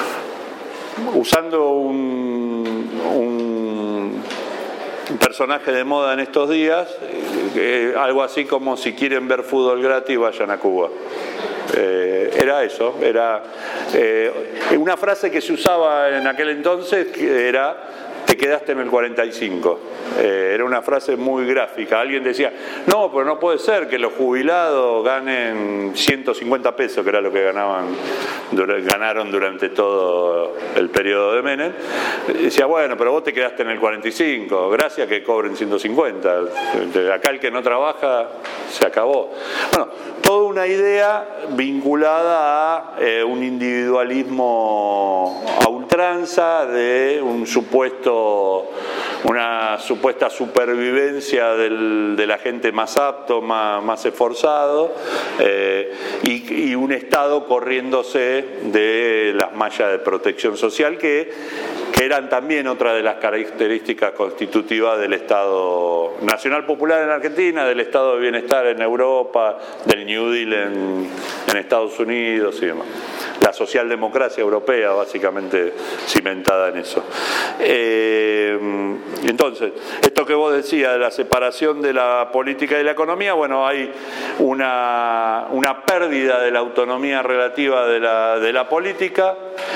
Usando un, un personaje de moda en estos días, eh, algo así como si quieren ver fútbol gratis vayan a Cuba. Eh, era eso, era eh, una frase que se usaba en aquel entonces, que era: te quedaste en el cuarenta y cinco. Eh, era una frase muy gráfica. Alguien decía: no, pero no puede ser que los jubilados ganen ciento cincuenta pesos, que era lo que ganaban, ganaron durante todo el periodo de Menem. Decía: bueno, pero vos te quedaste en el cuarenta y cinco, gracias que cobren ciento cincuenta. Acá el que no trabaja se acabó. Bueno, toda una idea vinculada a eh, un individualismo a ultranza, de un supuesto, una supuesta supervivencia del, de la gente más apto, más, más esforzado, eh, y, y un Estado corriéndose de las mallas de protección social que, que eran también otra de las características constitutivas del Estado Nacional Popular en Argentina, del Estado de Bienestar en Europa, del New Deal en, en Estados Unidos y demás. La socialdemocracia europea, básicamente cimentada en eso. Eh, entonces, esto que vos decías de la separación de la política y la economía, bueno, hay una, una pérdida de la autonomía relativa de la, de la política.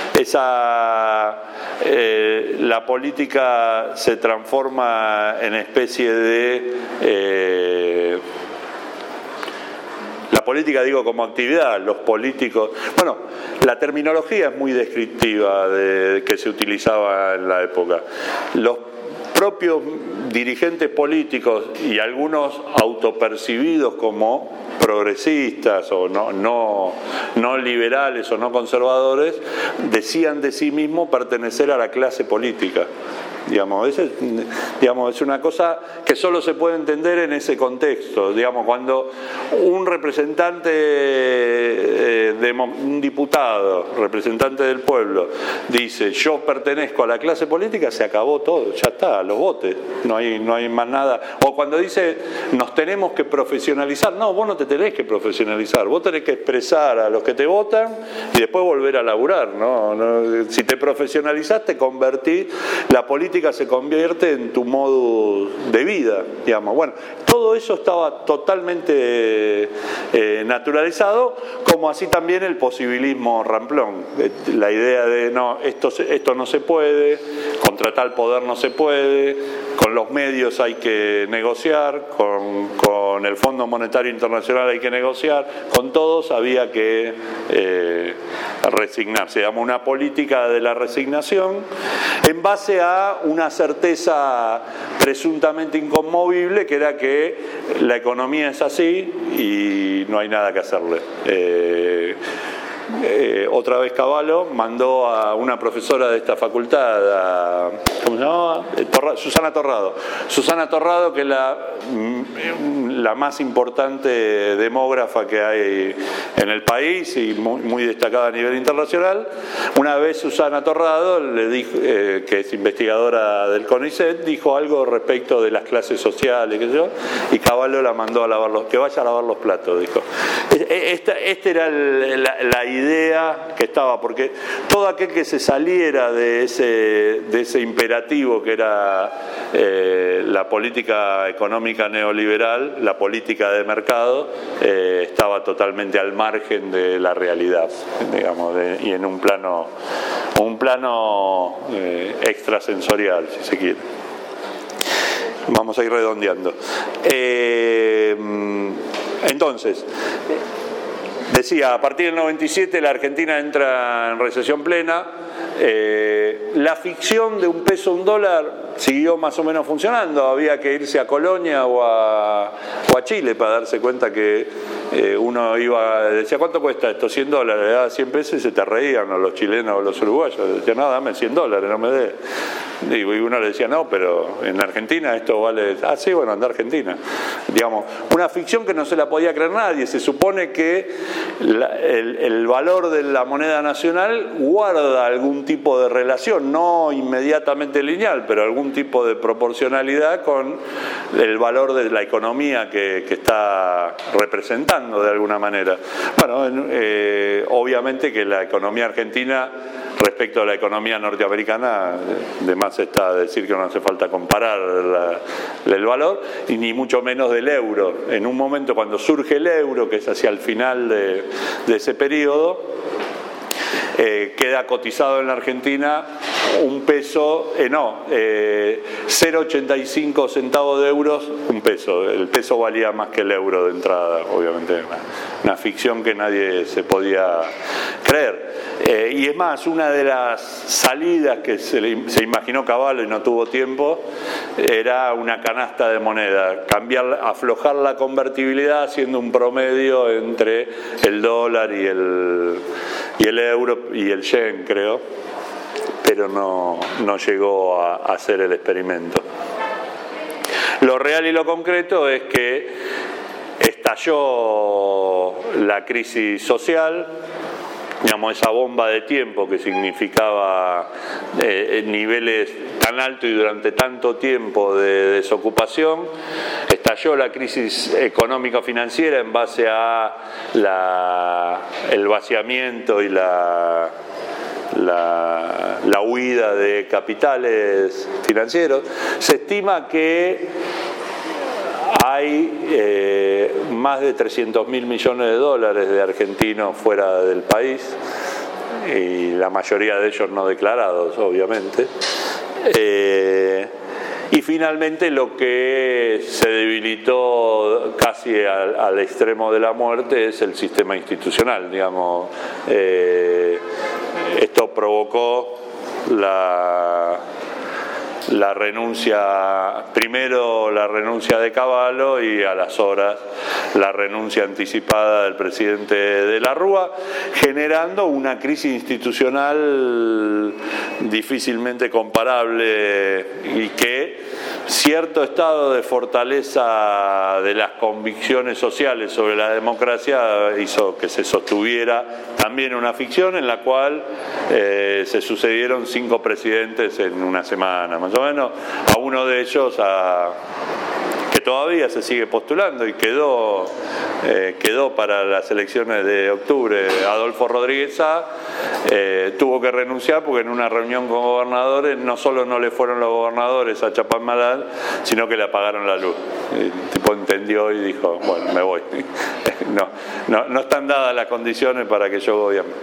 Esa, eh, la política se transforma en especie de... Eh, La política, digo, como actividad, los políticos... Bueno, la terminología es muy descriptiva de que se utilizaba en la época. Los propios dirigentes políticos y algunos autopercibidos como progresistas o no, no, no liberales o no conservadores, decían de sí mismos pertenecer a la clase política. Digamos, ese, digamos, es una cosa que solo se puede entender en ese contexto. Digamos, cuando un representante, eh, de, un diputado, representante del pueblo, dice yo pertenezco a la clase política, se acabó todo, ya está, los votes, no hay, no hay más nada. O cuando dice nos tenemos que profesionalizar, no, vos no te tenés que profesionalizar, vos tenés que expresar a los que te votan y después volver a laburar, ¿no? No, si te profesionalizás, te convertís, la política se convierte en tu modo de vida, digamos. Bueno, todo eso estaba totalmente eh, naturalizado, como así también el posibilismo ramplón. La idea de, no, esto, esto no se puede, contra tal poder no se puede, con los medios hay que negociar, con, con el Fondo Monetario Internacional hay que negociar, con todos había que eh, resignarse. Digamos, una política de la resignación en base a una certeza presuntamente inconmovible, que era que la economía es así y no hay nada que hacerle. Eh, Eh, otra vez Cavallo mandó a una profesora de esta facultad, a, ¿cómo se llamaba? Torra, Susana Torrado. Susana Torrado, que es la, la más importante demógrafa que hay en el país y muy, muy destacada a nivel internacional. Una vez Susana Torrado, le dijo, eh, que es investigadora del CONICET, dijo algo respecto de las clases sociales, qué sé yo, y Cavallo la mandó a lavar los, que vaya a lavar los platos, dijo. Esta, esta era el, la, la idea que estaba, porque todo aquel que se saliera de ese, de ese imperativo que era eh, la política económica neoliberal, la política de mercado, eh, estaba totalmente al margen de la realidad, digamos, de, y en un plano, un plano eh, extrasensorial, si se quiere. Vamos a ir redondeando. Eh, entonces, decía, a partir del noventa y siete la Argentina entra en recesión plena. Eh, la ficción de un peso, un dólar siguió más o menos funcionando. Había que irse a Colonia o a, o a Chile para darse cuenta que eh, uno iba, decía, ¿cuánto cuesta esto? cien dólares, le daba cien pesos y se te reían, o los chilenos o los uruguayos. Decían, no, dame cien dólares, no me dé. Y uno le decía, no, pero en Argentina esto vale, ah, sí, bueno, anda a Argentina. Digamos, una ficción que no se la podía creer nadie. Se supone que la, el, el valor de la moneda nacional guarda algún tipo de relación, no inmediatamente lineal, pero algún tipo de proporcionalidad con el valor de la economía que, que está representando de alguna manera. Bueno, eh, obviamente que la economía argentina respecto a la economía norteamericana, de más está decir que no hace falta comparar la, el valor, y ni mucho menos del euro. En un momento cuando surge el euro, que es hacia el final de, de ese periodo, eh, queda cotizado en la Argentina un peso, eh, no, eh, cero coma ochenta y cinco centavos de euros, un peso. El peso valía más que el euro de entrada, obviamente, una, una ficción que nadie se podía creer. Eh, y es más, una de las salidas que se, le, se imaginó Cavallo y no tuvo tiempo, era una canasta de moneda, cambiar, aflojar la convertibilidad haciendo un promedio entre el dólar y el, y el euro y el yen, creo, pero no, no llegó a, a hacer el experimento. Lo real y lo concreto es que estalló la crisis social, digamos, esa bomba de tiempo que significaba eh, niveles tan altos y durante tanto tiempo de desocupación. Estalló la crisis económico-financiera en base a la, el vaciamiento y la, la, la huida de capitales financieros. Se estima que hay eh, más de trescientos mil millones de dólares de argentinos fuera del país, y la mayoría de ellos no declarados, obviamente. Eh, y finalmente lo que se debilitó casi al, al extremo de la muerte es el sistema institucional, digamos. Eh, esto provocó la... la renuncia, primero la renuncia de Cavallo y a las horas la renuncia anticipada del presidente de la Rúa, generando una crisis institucional difícilmente comparable, y que cierto estado de fortaleza de las convicciones sociales sobre la democracia hizo que se sostuviera también una ficción en la cual eh, se sucedieron cinco presidentes en una semana, más o menos, a uno de ellos a, que todavía se sigue postulando y quedó, eh, quedó para las elecciones de octubre, Adolfo Rodríguez Sá, eh, tuvo que renunciar porque en una reunión con gobernadores no solo no le fueron los gobernadores a Chapadmalal, sino que le apagaron la luz. El tipo entendió y dijo, bueno, me voy. No, no, no están dadas las condiciones para que yo gobierne.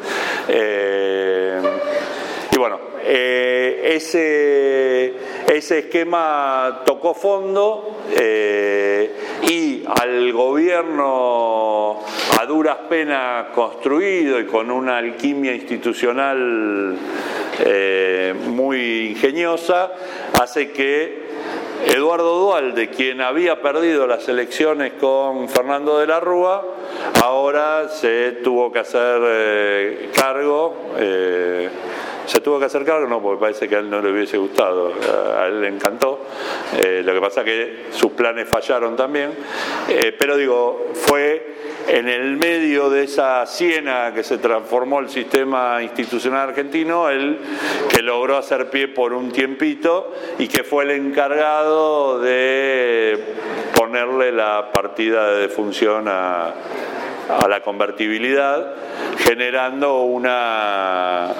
Eh, y bueno, eh, ese, ese esquema tocó fondo, eh, y al gobierno a duras penas construido y con una alquimia institucional eh, muy ingeniosa, hace que Eduardo Duhalde, quien había perdido las elecciones con Fernando de la Rúa, ahora se tuvo que hacer eh, cargo, eh, se tuvo que hacer cargo, no, porque parece que a él no le hubiese gustado, a él le encantó, eh, lo que pasa es que sus planes fallaron también, eh, pero digo, fue en el medio de esa ciénaga que se transformó el sistema institucional argentino, él que logró hacer pie por un tiempito y que fue el encargado de ponerle la partida de defunción a, a la convertibilidad, generando una,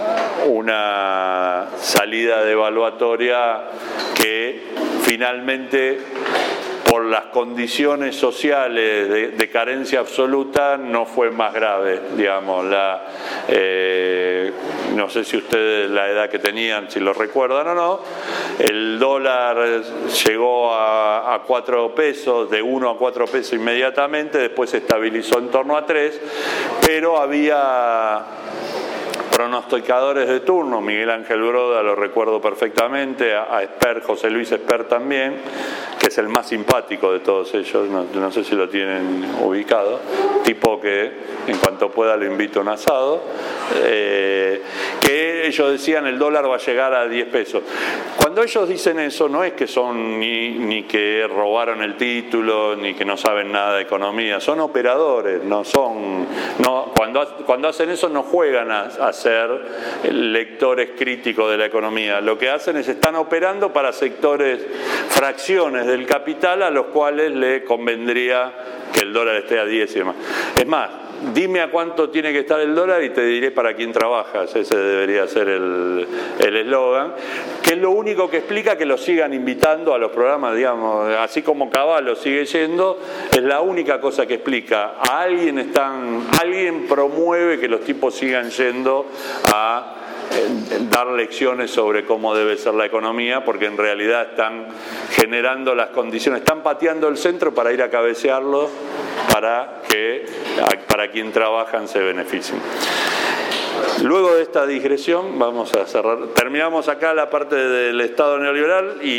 una salida devaluatoria que finalmente, por las condiciones sociales de, de carencia absoluta, no fue más grave, digamos. La, eh, no sé si ustedes la edad que tenían, si lo recuerdan o no, el dólar llegó a, a cuatro pesos, de uno a cuatro pesos inmediatamente, después se estabilizó en torno a tres, pero había pronosticadores de turno, Miguel Ángel Broda lo recuerdo perfectamente, a, a Esper, José Luis Esper también, que es el más simpático de todos ellos, no, no sé si lo tienen ubicado, tipo que en cuanto pueda lo invito a un asado, eh, que ellos decían el dólar va a llegar a diez pesos. Cuando ellos dicen eso no es que son ni, ni que robaron el título, ni que no saben nada de economía, son operadores, no son, no, cuando, cuando hacen eso no juegan a, a ser lectores críticos de la economía, lo que hacen es están operando para sectores, fracciones del capital a los cuales le convendría que el dólar esté a diez y demás. Es más, dime a cuánto tiene que estar el dólar y te diré para quién trabajas, ese debería ser el eslogan, que es lo único que explica que lo sigan invitando a los programas, digamos, así como Caballo sigue yendo, es la única cosa que explica. A alguien están, alguien promueve que los tipos sigan yendo a dar lecciones sobre cómo debe ser la economía, porque en realidad están generando las condiciones, están pateando el centro para ir a cabecearlo para que para quien trabajan se beneficien. Luego de esta digresión vamos a cerrar, terminamos acá la parte del Estado neoliberal y